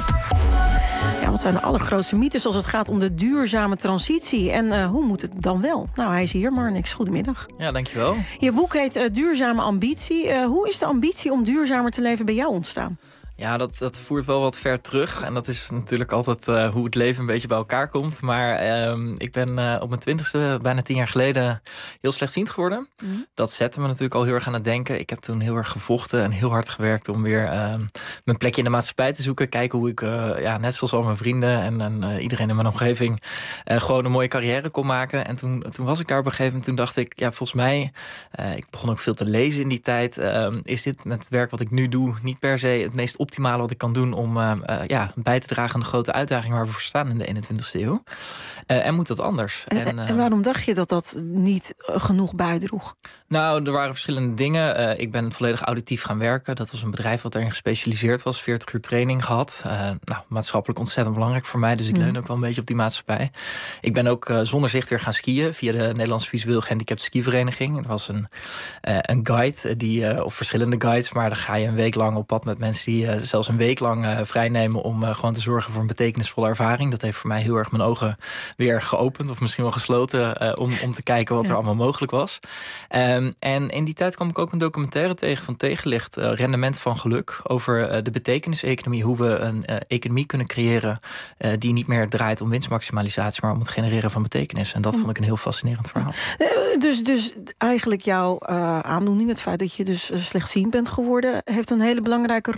Ja, wat zijn de allergrootste mythes als het gaat om de duurzame transitie? En hoe moet het dan wel? Nou, hij is hier, Marnix. Goedemiddag. Ja, dankjewel. Je boek heet Duurzame Ambitie. Hoe is de ambitie om duurzamer te leven bij jou ontstaan? Ja, dat voert wel wat ver terug. En dat is natuurlijk altijd hoe het leven een beetje bij elkaar komt. Maar ik ben op mijn 20e, bijna 10 jaar geleden, heel slechtziend geworden. Mm. Dat zette me natuurlijk al heel erg aan het denken. Ik heb toen heel erg gevochten en heel hard gewerkt om weer mijn plekje in de maatschappij te zoeken. Kijken hoe ik, net zoals al mijn vrienden en iedereen in mijn omgeving, gewoon een mooie carrière kon maken. En toen was ik daar op een gegeven moment. Toen dacht ik, ja, volgens mij, ik begon ook veel te lezen in die tijd. Is dit met het werk wat ik nu doe niet per se het meest optimale wat ik kan doen om bij te dragen aan de grote uitdaging waar we voor staan in de 21ste eeuw. En moet dat anders? En waarom dacht je dat dat niet genoeg bijdroeg? Nou, er waren verschillende dingen. Ik ben volledig auditief gaan werken. Dat was een bedrijf wat erin gespecialiseerd was. 40 uur training gehad. Maatschappelijk ontzettend belangrijk voor mij. Dus ik leun ook wel een beetje op die maatschappij. Ik ben ook zonder zicht weer gaan skiën via de Nederlandse Visueel Gehandicapte Skivereniging. Er was een guide, of verschillende guides, maar dan ga je een week lang op pad met mensen die zelfs een week lang vrijnemen om gewoon te zorgen voor een betekenisvolle ervaring. Dat heeft voor mij heel erg mijn ogen weer geopend, of misschien wel gesloten, om te kijken wat er allemaal mogelijk was. En in die tijd kwam ik ook een documentaire tegen van Tegenlicht, Rendement van Geluk, over de betekeniseconomie, hoe we een economie kunnen creëren die niet meer draait om winstmaximalisatie, maar om het genereren van betekenis. En dat vond ik een heel fascinerend verhaal. Dus eigenlijk jouw aandoening, het feit dat je dus slechtziend bent geworden, heeft een hele belangrijke rol gespeeld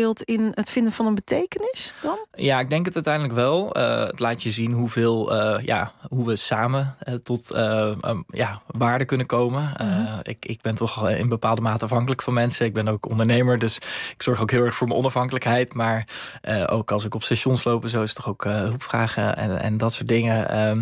voorbeeld in het vinden van een betekenis dan? Ja, ik denk het uiteindelijk wel. Het laat je zien hoe we samen tot waarde kunnen komen. Ik ben toch in bepaalde mate afhankelijk van mensen. Ik ben ook ondernemer, dus ik zorg ook heel erg voor mijn onafhankelijkheid. Maar ook als ik op stations loop, zo is het toch ook hulpvragen en dat soort dingen.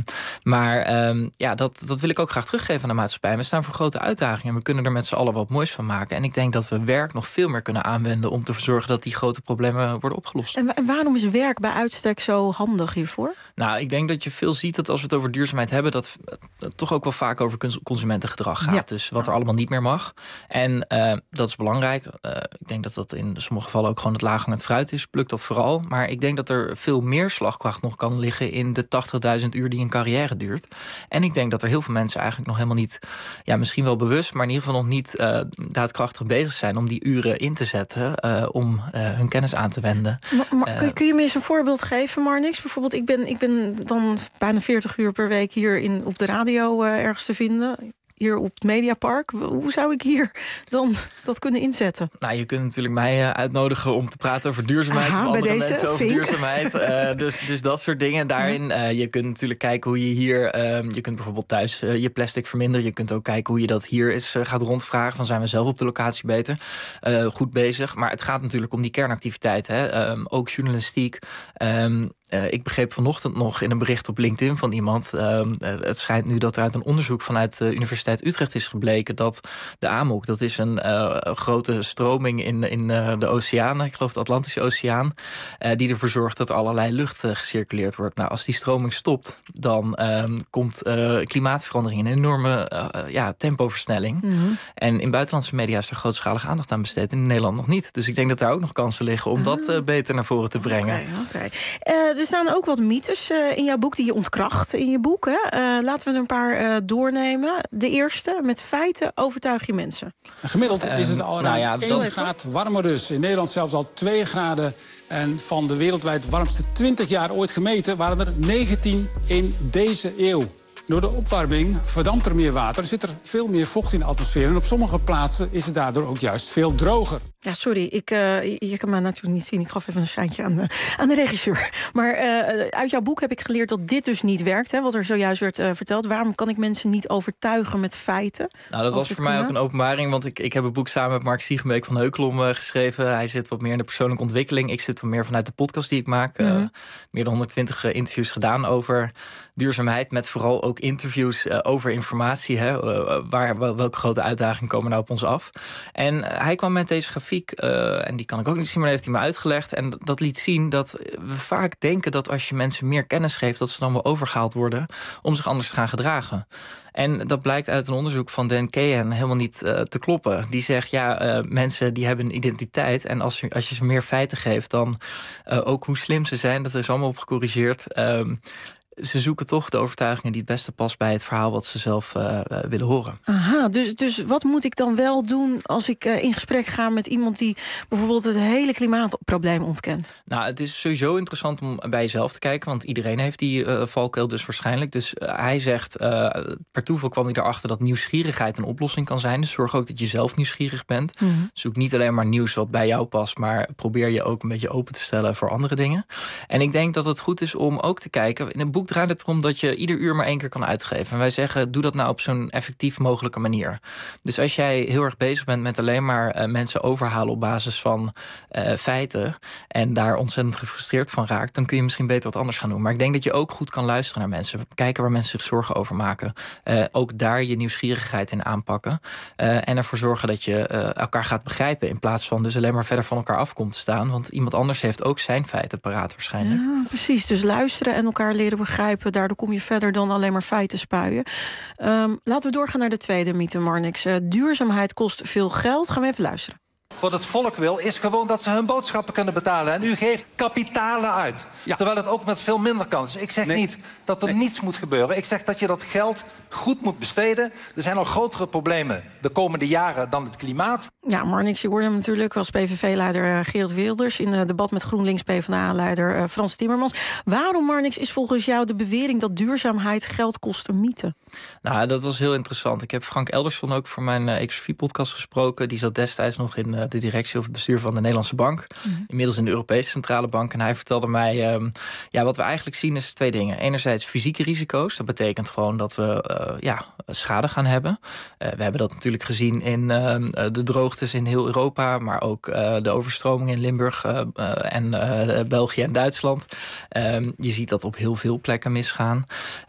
Dat wil ik ook graag teruggeven aan de maatschappij. We staan voor grote uitdagingen en we kunnen er met z'n allen wat moois van maken. En ik denk dat we werk nog veel meer kunnen aanwenden om te zorgen dat die grote problemen worden opgelost. En waarom is werk bij uitstek zo handig hiervoor? Nou, ik denk dat je veel ziet dat als we het over duurzaamheid hebben, dat het toch ook wel vaak over consumentengedrag gaat. Ja. Dus wat er allemaal niet meer mag. En dat is belangrijk. Ik denk dat dat in sommige gevallen ook gewoon het laaghangend fruit is. Pluk dat vooral. Maar ik denk dat er veel meer slagkracht nog kan liggen in de 80.000 uur die een carrière duurt. En ik denk dat er heel veel mensen eigenlijk nog helemaal niet, misschien wel bewust, maar in ieder geval nog niet daadkrachtig bezig zijn om die uren in te zetten om hun kennis aan te wenden. Maar kun je me eens een voorbeeld geven, Marnix? Bijvoorbeeld, ik ben dan bijna 40 uur per week hier op de radio ergens te vinden. Hier op het Mediapark. Hoe zou ik hier dan dat kunnen inzetten? Nou, je kunt natuurlijk mij uitnodigen om te praten over duurzaamheid. Of andere mensen over duurzaamheid. Dus dat soort dingen. Daarin, je kunt natuurlijk kijken hoe je hier, je kunt bijvoorbeeld thuis je plastic verminderen. Je kunt ook kijken hoe je dat hier eens gaat rondvragen. Van zijn we zelf op de locatie beter? Goed bezig. Maar het gaat natuurlijk om die kernactiviteit. Ook journalistiek. Ik begreep vanochtend nog in een bericht op LinkedIn van iemand. Het schijnt nu dat er uit een onderzoek vanuit de Universiteit Utrecht is gebleken dat de AMOC, dat is een grote stroming in de oceanen, ik geloof de Atlantische Oceaan, die ervoor zorgt dat allerlei lucht gecirculeerd wordt. Nou, als die stroming stopt, dan komt klimaatverandering in een enorme tempoversnelling. Mm-hmm. En in buitenlandse media is er grootschalige aandacht aan besteed, in Nederland nog niet. Dus ik denk dat daar ook nog kansen liggen om dat beter naar voren te brengen. Okay. Er staan ook wat mythes in jouw boek die je ontkracht in je boek. Hè? Laten we er een paar doornemen. De eerste, met feiten overtuig je mensen. Gemiddeld is het al 1 graad warmer dus. In Nederland zelfs al 2 graden. En van de wereldwijd warmste 20 jaar ooit gemeten waren er 19 in deze eeuw. Door de opwarming verdampt er meer water, zit er veel meer vocht in de atmosfeer. En op sommige plaatsen is het daardoor ook juist veel droger. Ja, sorry, je kan me natuurlijk niet zien. Ik gaf even een seintje aan de regisseur. Maar uit jouw boek heb ik geleerd dat dit dus niet werkt. Hè, wat er zojuist werd verteld. Waarom kan ik mensen niet overtuigen met feiten? Nou, dat was voor mij ook een openbaring. Want ik heb een boek samen met Mark Siegenbeek van Heukelom geschreven. Hij zit wat meer in de persoonlijke ontwikkeling. Ik zit wat meer vanuit de podcast die ik maak. Meer dan 120 interviews gedaan over duurzaamheid. Met vooral ook interviews over informatie. Welke grote uitdagingen komen nou op ons af? En hij kwam met deze grafiek. En die kan ik ook niet zien, maar heeft hij me uitgelegd. En dat liet zien dat we vaak denken dat als je mensen meer kennis geeft, dat ze dan wel overgehaald worden om zich anders te gaan gedragen. En dat blijkt uit een onderzoek van Dan Cahan helemaal niet te kloppen. Die zegt, mensen die hebben een identiteit. En als je ze meer feiten geeft, dan ook hoe slim ze zijn, dat is allemaal op gecorrigeerd. Ze zoeken toch de overtuigingen die het beste past bij het verhaal wat ze zelf willen horen. Aha, dus wat moet ik dan wel doen als ik in gesprek ga met iemand die bijvoorbeeld het hele klimaatprobleem ontkent? Nou, het is sowieso interessant om bij jezelf te kijken, want iedereen heeft die valkuil dus waarschijnlijk. Dus hij zegt, per toeval kwam hij erachter dat nieuwsgierigheid een oplossing kan zijn. Dus zorg ook dat je zelf nieuwsgierig bent. Mm-hmm. Zoek niet alleen maar nieuws wat bij jou past, maar probeer je ook een beetje open te stellen voor andere dingen. En ik denk dat het goed is om ook te kijken, in een boek draait het erom dat je ieder uur maar 1 keer kan uitgeven. En wij zeggen, doe dat nou op zo'n effectief mogelijke manier. Dus als jij heel erg bezig bent met alleen maar mensen overhalen op basis van feiten en daar ontzettend gefrustreerd van raakt, dan kun je misschien beter wat anders gaan doen. Maar ik denk dat je ook goed kan luisteren naar mensen. Kijken waar mensen zich zorgen over maken. Ook daar je nieuwsgierigheid in aanpakken. En ervoor zorgen dat je elkaar gaat begrijpen, in plaats van dus alleen maar verder van elkaar af komt te staan. Want iemand anders heeft ook zijn feiten paraat waarschijnlijk. Ja, precies. Dus luisteren en elkaar leren begrijpen. Daardoor kom je verder dan alleen maar feiten spuien. Laten we doorgaan naar de tweede mythe, Marnix. Duurzaamheid kost veel geld. Gaan we even luisteren. Wat het volk wil, is gewoon dat ze hun boodschappen kunnen betalen. En u geeft kapitalen uit. Ja. Terwijl het ook met veel minder kan. Dus ik zeg niet dat er niets moet gebeuren. Ik zeg dat je dat geld goed moet besteden. Er zijn al grotere problemen de komende jaren dan het klimaat. Ja, Marnix, je hoorde hem natuurlijk als PVV-leider Geert Wilders in het debat met GroenLinks PvdA-leider Frans Timmermans. Waarom, Marnix, is volgens jou de bewering dat duurzaamheid geld kost een mythe? Nou, dat was heel interessant. Ik heb Frank Elderson ook voor mijn XV-podcast gesproken. Die zat destijds nog in de directie of het bestuur van de Nederlandse Bank. Inmiddels in de Europese Centrale Bank. En hij vertelde mij, wat we eigenlijk zien is 2 dingen. Enerzijds fysieke risico's. Dat betekent gewoon dat we schade gaan hebben. We hebben dat natuurlijk gezien in de droogtes in heel Europa, maar ook de overstromingen in Limburg en België en Duitsland. Je ziet dat op heel veel plekken misgaan.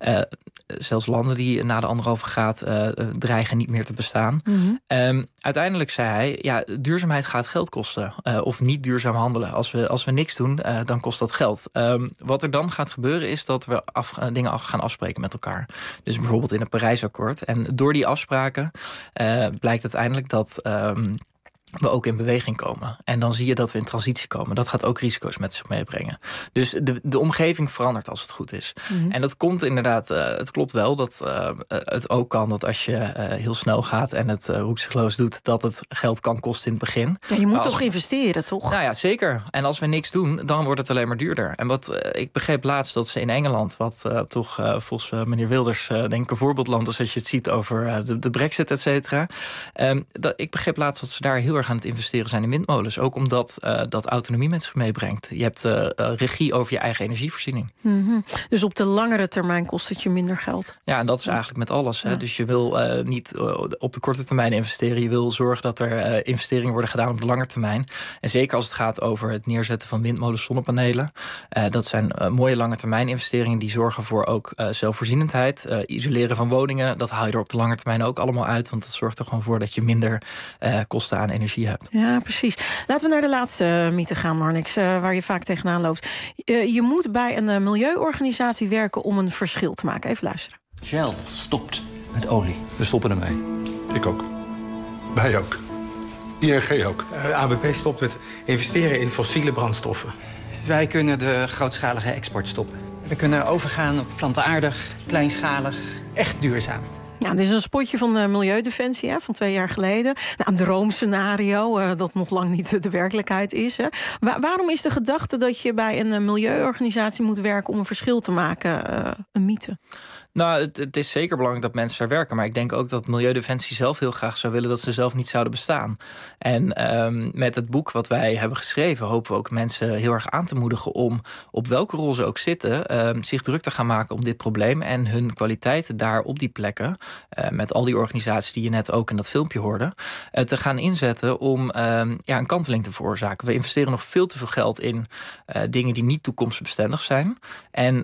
Zelfs landen die na de 1,5 graad dreigen niet meer te bestaan. Uiteindelijk zei hij, duurzaamheid gaat geld kosten. Of niet duurzaam handelen. Als we niks doen, dan kost dat geld. Wat er dan gaat gebeuren is dat we dingen gaan afspreken met elkaar. Dus bijvoorbeeld in het Parijsakkoord. En door die afspraken blijkt uiteindelijk dat we ook in beweging komen. En dan zie je dat we in transitie komen. Dat gaat ook risico's met zich meebrengen. Dus de omgeving verandert als het goed is. En dat komt inderdaad, het klopt wel dat het ook kan dat als je heel snel gaat en het roekeloos doet, dat het geld kan kosten in het begin. Ja, je moet toch investeren, toch? Nou ja, zeker. En als we niks doen, dan wordt het alleen maar duurder. En ik begreep laatst dat ze in Engeland, wat toch volgens meneer Wilders denk ik een voorbeeldland is als je het ziet over de Brexit, et cetera. Ik begreep laatst dat ze daar heel erg aan het investeren zijn in windmolens. Ook omdat dat autonomie met zich meebrengt. Je hebt regie over je eigen energievoorziening. Dus op de langere termijn kost het je minder geld? Ja, en dat is eigenlijk met alles. Hè. Dus je wil niet op de korte termijn investeren. Je wil zorgen dat er investeringen worden gedaan op de lange termijn. En zeker als het gaat over het neerzetten van windmolens, zonnepanelen. Dat zijn mooie lange termijn investeringen die zorgen voor ook zelfvoorzienendheid. Isoleren van woningen, dat haal je er op de lange termijn ook allemaal uit. Want dat zorgt er gewoon voor dat je minder kosten aan energie hebt. Ja, precies. Laten we naar de laatste mythe gaan, Marnix, waar je vaak tegenaan loopt. Je moet bij een milieuorganisatie werken om een verschil te maken. Even luisteren. Shell stopt met olie. We stoppen ermee. Ik ook. Wij ook. ING ook. ABP stopt met investeren in fossiele brandstoffen. Wij kunnen de grootschalige export stoppen. We kunnen overgaan op plantaardig, kleinschalig, echt duurzaam. Ja, dit is een spotje van de Milieudefensie van 2 jaar geleden. Nou, een droomscenario dat nog lang niet de werkelijkheid is. Hè. Waarom is de gedachte dat je bij een milieuorganisatie moet werken om een verschil te maken een mythe? Nou, het is zeker belangrijk dat mensen daar werken. Maar ik denk ook dat Milieudefensie zelf heel graag zou willen dat ze zelf niet zouden bestaan. En met het boek wat wij hebben geschreven hopen we ook mensen heel erg aan te moedigen om, op welke rol ze ook zitten, zich druk te gaan maken om dit probleem en hun kwaliteiten daar op die plekken, met al die organisaties die je net ook in dat filmpje hoorde, te gaan inzetten om een kanteling te veroorzaken. We investeren nog veel te veel geld in dingen die niet toekomstbestendig zijn. En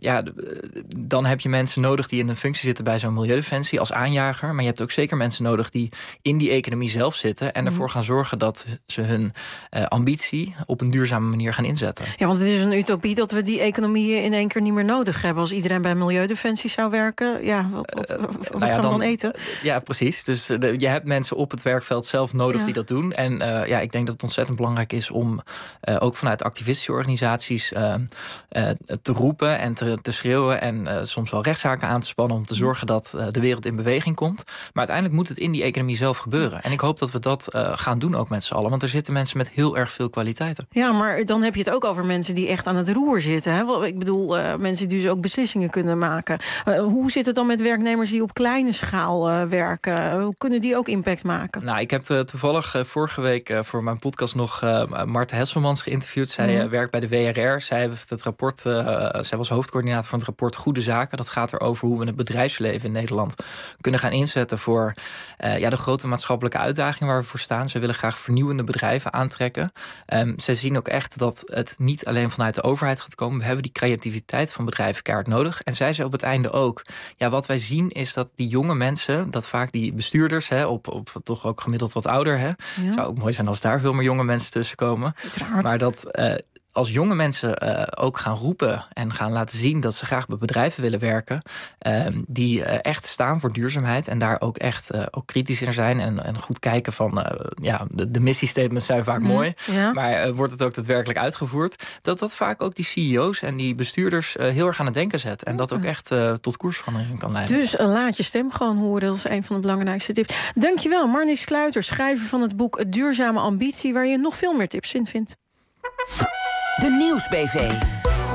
dan heb je mensen nodig die in een functie zitten bij zo'n Milieudefensie als aanjager. Maar je hebt ook zeker mensen nodig die in die economie zelf zitten en ervoor gaan zorgen dat ze hun ambitie op een duurzame manier gaan inzetten. Ja, want het is een utopie dat we die economie in één keer niet meer nodig hebben. Als iedereen bij Milieudefensie zou werken, wat gaan we dan eten? Ja, precies. Dus je hebt mensen op het werkveld zelf nodig die dat doen. En ik denk dat het ontzettend belangrijk is om ook vanuit activistische organisaties te roepen en te schreeuwen en soms wel rechtszaken aan te spannen om te zorgen dat de wereld in beweging komt. Maar uiteindelijk moet het in die economie zelf gebeuren. En ik hoop dat we dat gaan doen ook met z'n allen. Want er zitten mensen met heel erg veel kwaliteiten. Ja, maar dan heb je het ook over mensen die echt aan het roer zitten. Hè? Ik bedoel, mensen die dus ook beslissingen kunnen maken. Hoe zit het dan met werknemers die op kleine schaal werken? Hoe kunnen die ook impact maken? Nou, ik heb toevallig vorige week voor mijn podcast nog Marta Hesselmans geïnterviewd. Zij werkt bij de WRR. Zij heeft het rapport, zij was hoofdcoördinator van het rapport Goede Zaken. Dat gaat erover hoe we het bedrijfsleven in Nederland kunnen gaan inzetten voor de grote maatschappelijke uitdagingen waar we voor staan. Ze willen graag vernieuwende bedrijven aantrekken. Zij zien ook echt dat het niet alleen vanuit de overheid gaat komen. We hebben die creativiteit van bedrijven keihard nodig. En zij zei op het einde ook, wat wij zien is dat die jonge mensen, dat vaak die bestuurders, op toch ook gemiddeld wat ouder, het zou ook mooi zijn als daar veel meer jonge mensen tussen komen. Maar dat als jonge mensen ook gaan roepen en gaan laten zien dat ze graag bij bedrijven willen werken, die echt staan voor duurzaamheid en daar ook echt ook kritisch in zijn en goed kijken van de missiestatements zijn vaak mooi, maar wordt het ook daadwerkelijk uitgevoerd, dat vaak ook die CEO's en die bestuurders heel erg aan het denken zet en dat ook echt tot koersverandering kan leiden. Dus laat je stem gewoon horen, dat is een van de belangrijkste tips. Dankjewel, Marnix Kluiter, schrijver van het boek Duurzame Ambitie, waar je nog veel meer tips in vindt. De Nieuwsbv. Ja,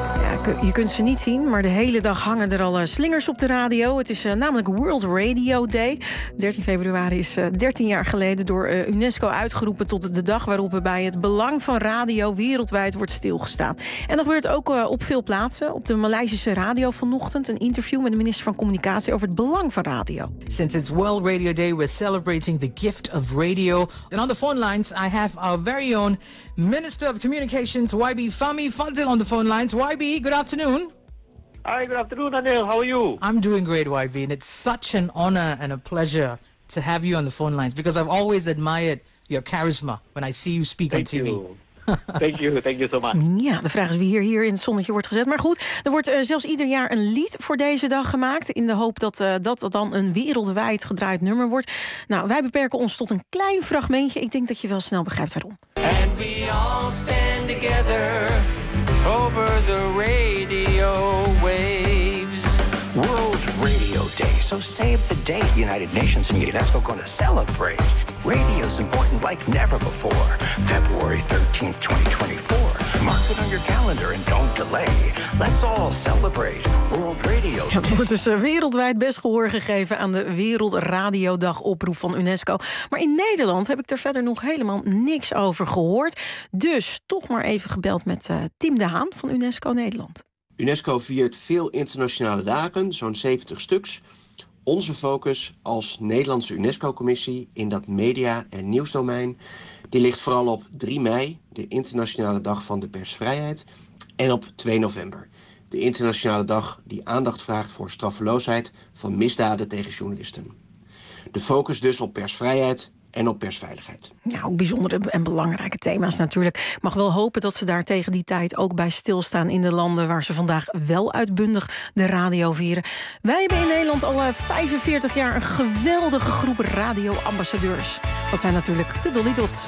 Je kunt ze niet zien, maar de hele dag hangen er al slingers op de radio. Het is namelijk World Radio Day. 13 februari is 13 jaar geleden door UNESCO uitgeroepen tot de dag waarop er bij het belang van radio wereldwijd wordt stilgestaan. En dat gebeurt ook op veel plaatsen. Op de Maleisische radio vanochtend een interview met de minister van Communicatie over het belang van radio. Since it's World Radio Day, we're celebrating the gift of radio. And on the phone lines, I have our very own Minister of Communications, YB Fahmy Fadil, on the phone lines. YB, good afternoon. Hi, good afternoon, Anil. How are you? I'm doing great, YB, and it's such an honor and a pleasure to have you on the phone lines because I've always admired your charisma when I see you speak on TV. Thank you so much. Ja, de vraag is wie hier in het zonnetje wordt gezet. Maar goed, er wordt zelfs ieder jaar een lied voor deze dag gemaakt, in de hoop dat dat dan een wereldwijd gedraaid nummer wordt. Nou, wij beperken ons tot een klein fragmentje. Ik denk dat je wel snel begrijpt waarom. And we all stand together over the radio waves. World Radio Day, so save the date. United Nations and UNESCO going to celebrate. Radio's important like never before. February 13th, 2024. Mark it on your calendar and don't delay. Let's all celebrate World Radio Day. Er wordt dus wereldwijd best gehoor gegeven aan de Wereldradiodag oproep van UNESCO. Maar in Nederland heb ik er verder nog helemaal niks over gehoord. Dus toch maar even gebeld met Tim de Haan van UNESCO Nederland. UNESCO viert veel internationale dagen, zo'n 70 stuks. Onze focus als Nederlandse UNESCO-commissie in dat media- en nieuwsdomein, die ligt vooral op 3 mei, de Internationale Dag van de Persvrijheid, en op 2 november, de Internationale Dag die aandacht vraagt voor straffeloosheid van misdaden tegen journalisten. De focus dus op persvrijheid en op persveiligheid. Ja, ook bijzondere en belangrijke thema's natuurlijk. Ik mag wel hopen dat ze daar tegen die tijd ook bij stilstaan in de landen waar ze vandaag wel uitbundig de radio vieren. Wij hebben in Nederland al 45 jaar een geweldige groep radioambassadeurs. Dat zijn natuurlijk de Dolly Dots.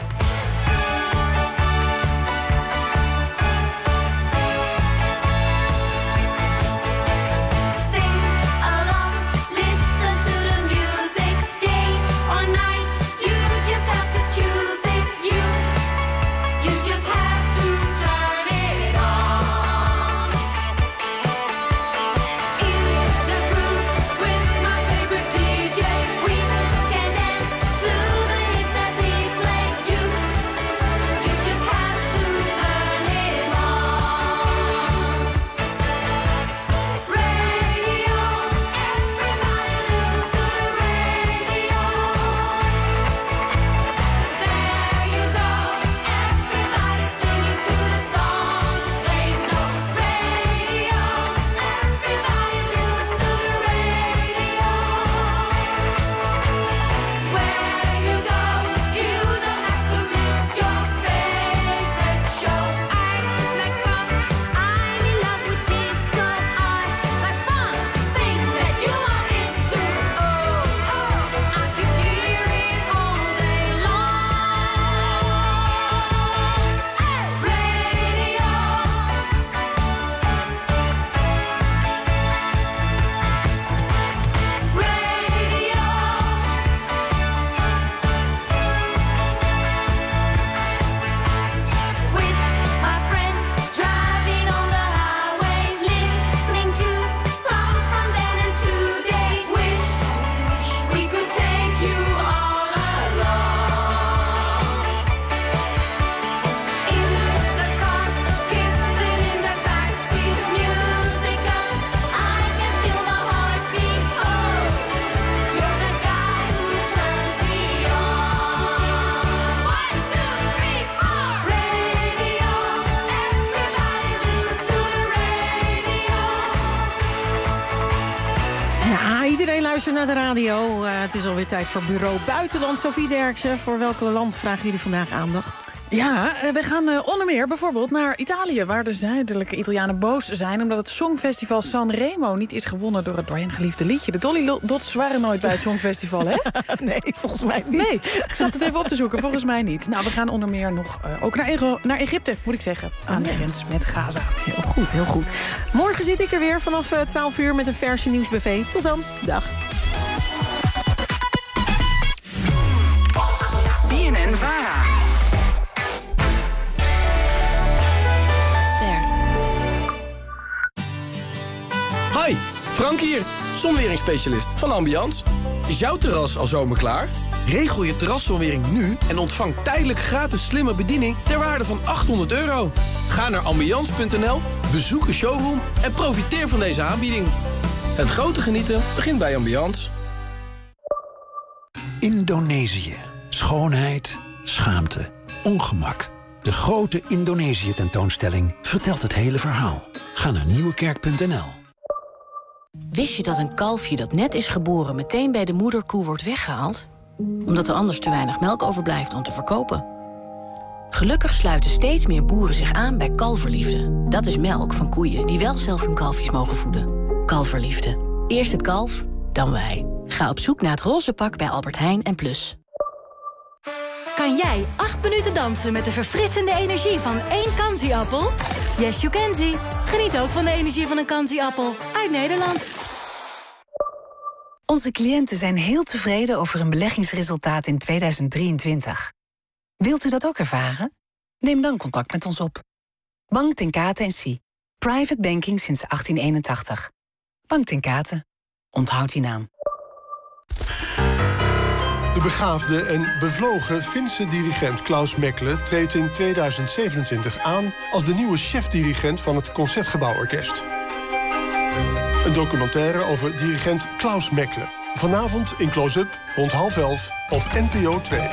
Luister naar de radio. Het is alweer tijd voor Bureau Buitenland. Sophie Derksen, voor welk land vragen jullie vandaag aandacht? Ja, we gaan onder meer bijvoorbeeld naar Italië, waar de zuidelijke Italianen boos zijn omdat het Songfestival Sanremo niet is gewonnen door het door hen geliefde liedje. De Dolly Dots waren nooit bij het Songfestival, hè? Nee, volgens mij niet. Nee, ik zat het even op te zoeken, volgens mij niet. Nou, we gaan onder meer nog ook naar Egypte, moet ik zeggen, aan de grens met Gaza. Heel goed, heel goed. Morgen zit ik er weer vanaf 12 uur met een verse nieuwsbuffet. Tot dan. Dag. BNN-VARA. Frank hier, zonweringsspecialist van Ambiance. Is jouw terras al zomerklaar? Regel je terraszonwering nu en ontvang tijdelijk gratis slimme bediening ter waarde van €800. Ga naar ambiance.nl, bezoek een showroom en profiteer van deze aanbieding. Het grote genieten begint bij Ambiance. Indonesië. Schoonheid, schaamte, ongemak. De grote Indonesië-tentoonstelling vertelt het hele verhaal. Ga naar nieuwekerk.nl. Wist je dat een kalfje dat net is geboren meteen bij de moederkoe wordt weggehaald? Omdat er anders te weinig melk overblijft om te verkopen. Gelukkig sluiten steeds meer boeren zich aan bij Kalverliefde. Dat is melk van koeien die wel zelf hun kalfjes mogen voeden. Kalverliefde. Eerst het kalf, dan wij. Ga op zoek naar het roze pak bij Albert Heijn en Plus. Kan jij 8 minuten dansen met de verfrissende energie van 1 Kanzi-appel? Yes, you can see. Geniet ook van de energie van een Kanzi-appel uit Nederland. Onze cliënten zijn heel tevreden over hun beleggingsresultaat in 2023. Wilt u dat ook ervaren? Neem dan contact met ons op. Bank ten Kate & Cie. Private banking sinds 1881. Bank ten Kate. Onthoud die naam. De begaafde en bevlogen Finse dirigent Klaus Mekle treedt in 2027 aan als de nieuwe chef-dirigent van het Concertgebouworkest. Een documentaire over dirigent Klaus Mekle. Vanavond in Close-up rond 10:30 op NPO 2.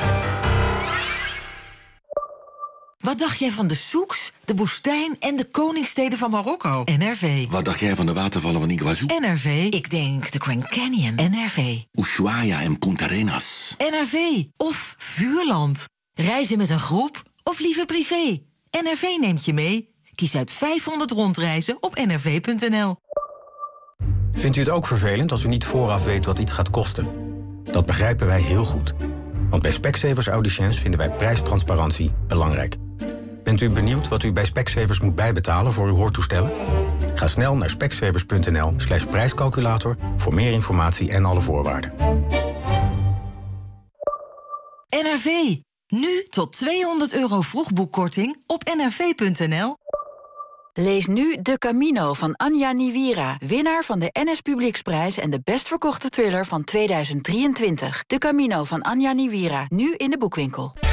Wat dacht jij van de souks, de woestijn en de koningssteden van Marokko? NRV. Wat dacht jij van de watervallen van Iguazu? NRV. Ik denk de Grand Canyon. NRV. Ushuaia en Punta Arenas. NRV. Of Vuurland. Reizen met een groep of liever privé. NRV neemt je mee. Kies uit 500 rondreizen op nrv.nl. Vindt u het ook vervelend als u niet vooraf weet wat iets gaat kosten? Dat begrijpen wij heel goed. Want bij Specsavers Audiciëns vinden wij prijstransparantie belangrijk. Bent u benieuwd wat u bij Specsavers moet bijbetalen voor uw hoortoestellen? Ga snel naar specsavers.nl/prijscalculator voor meer informatie en alle voorwaarden. NRV. Nu tot €200 vroegboekkorting op nrv.nl. Lees nu De Camino van Anja Niwira, winnaar van de NS Publieksprijs en de best verkochte thriller van 2023. De Camino van Anja Niwira, nu in de boekwinkel.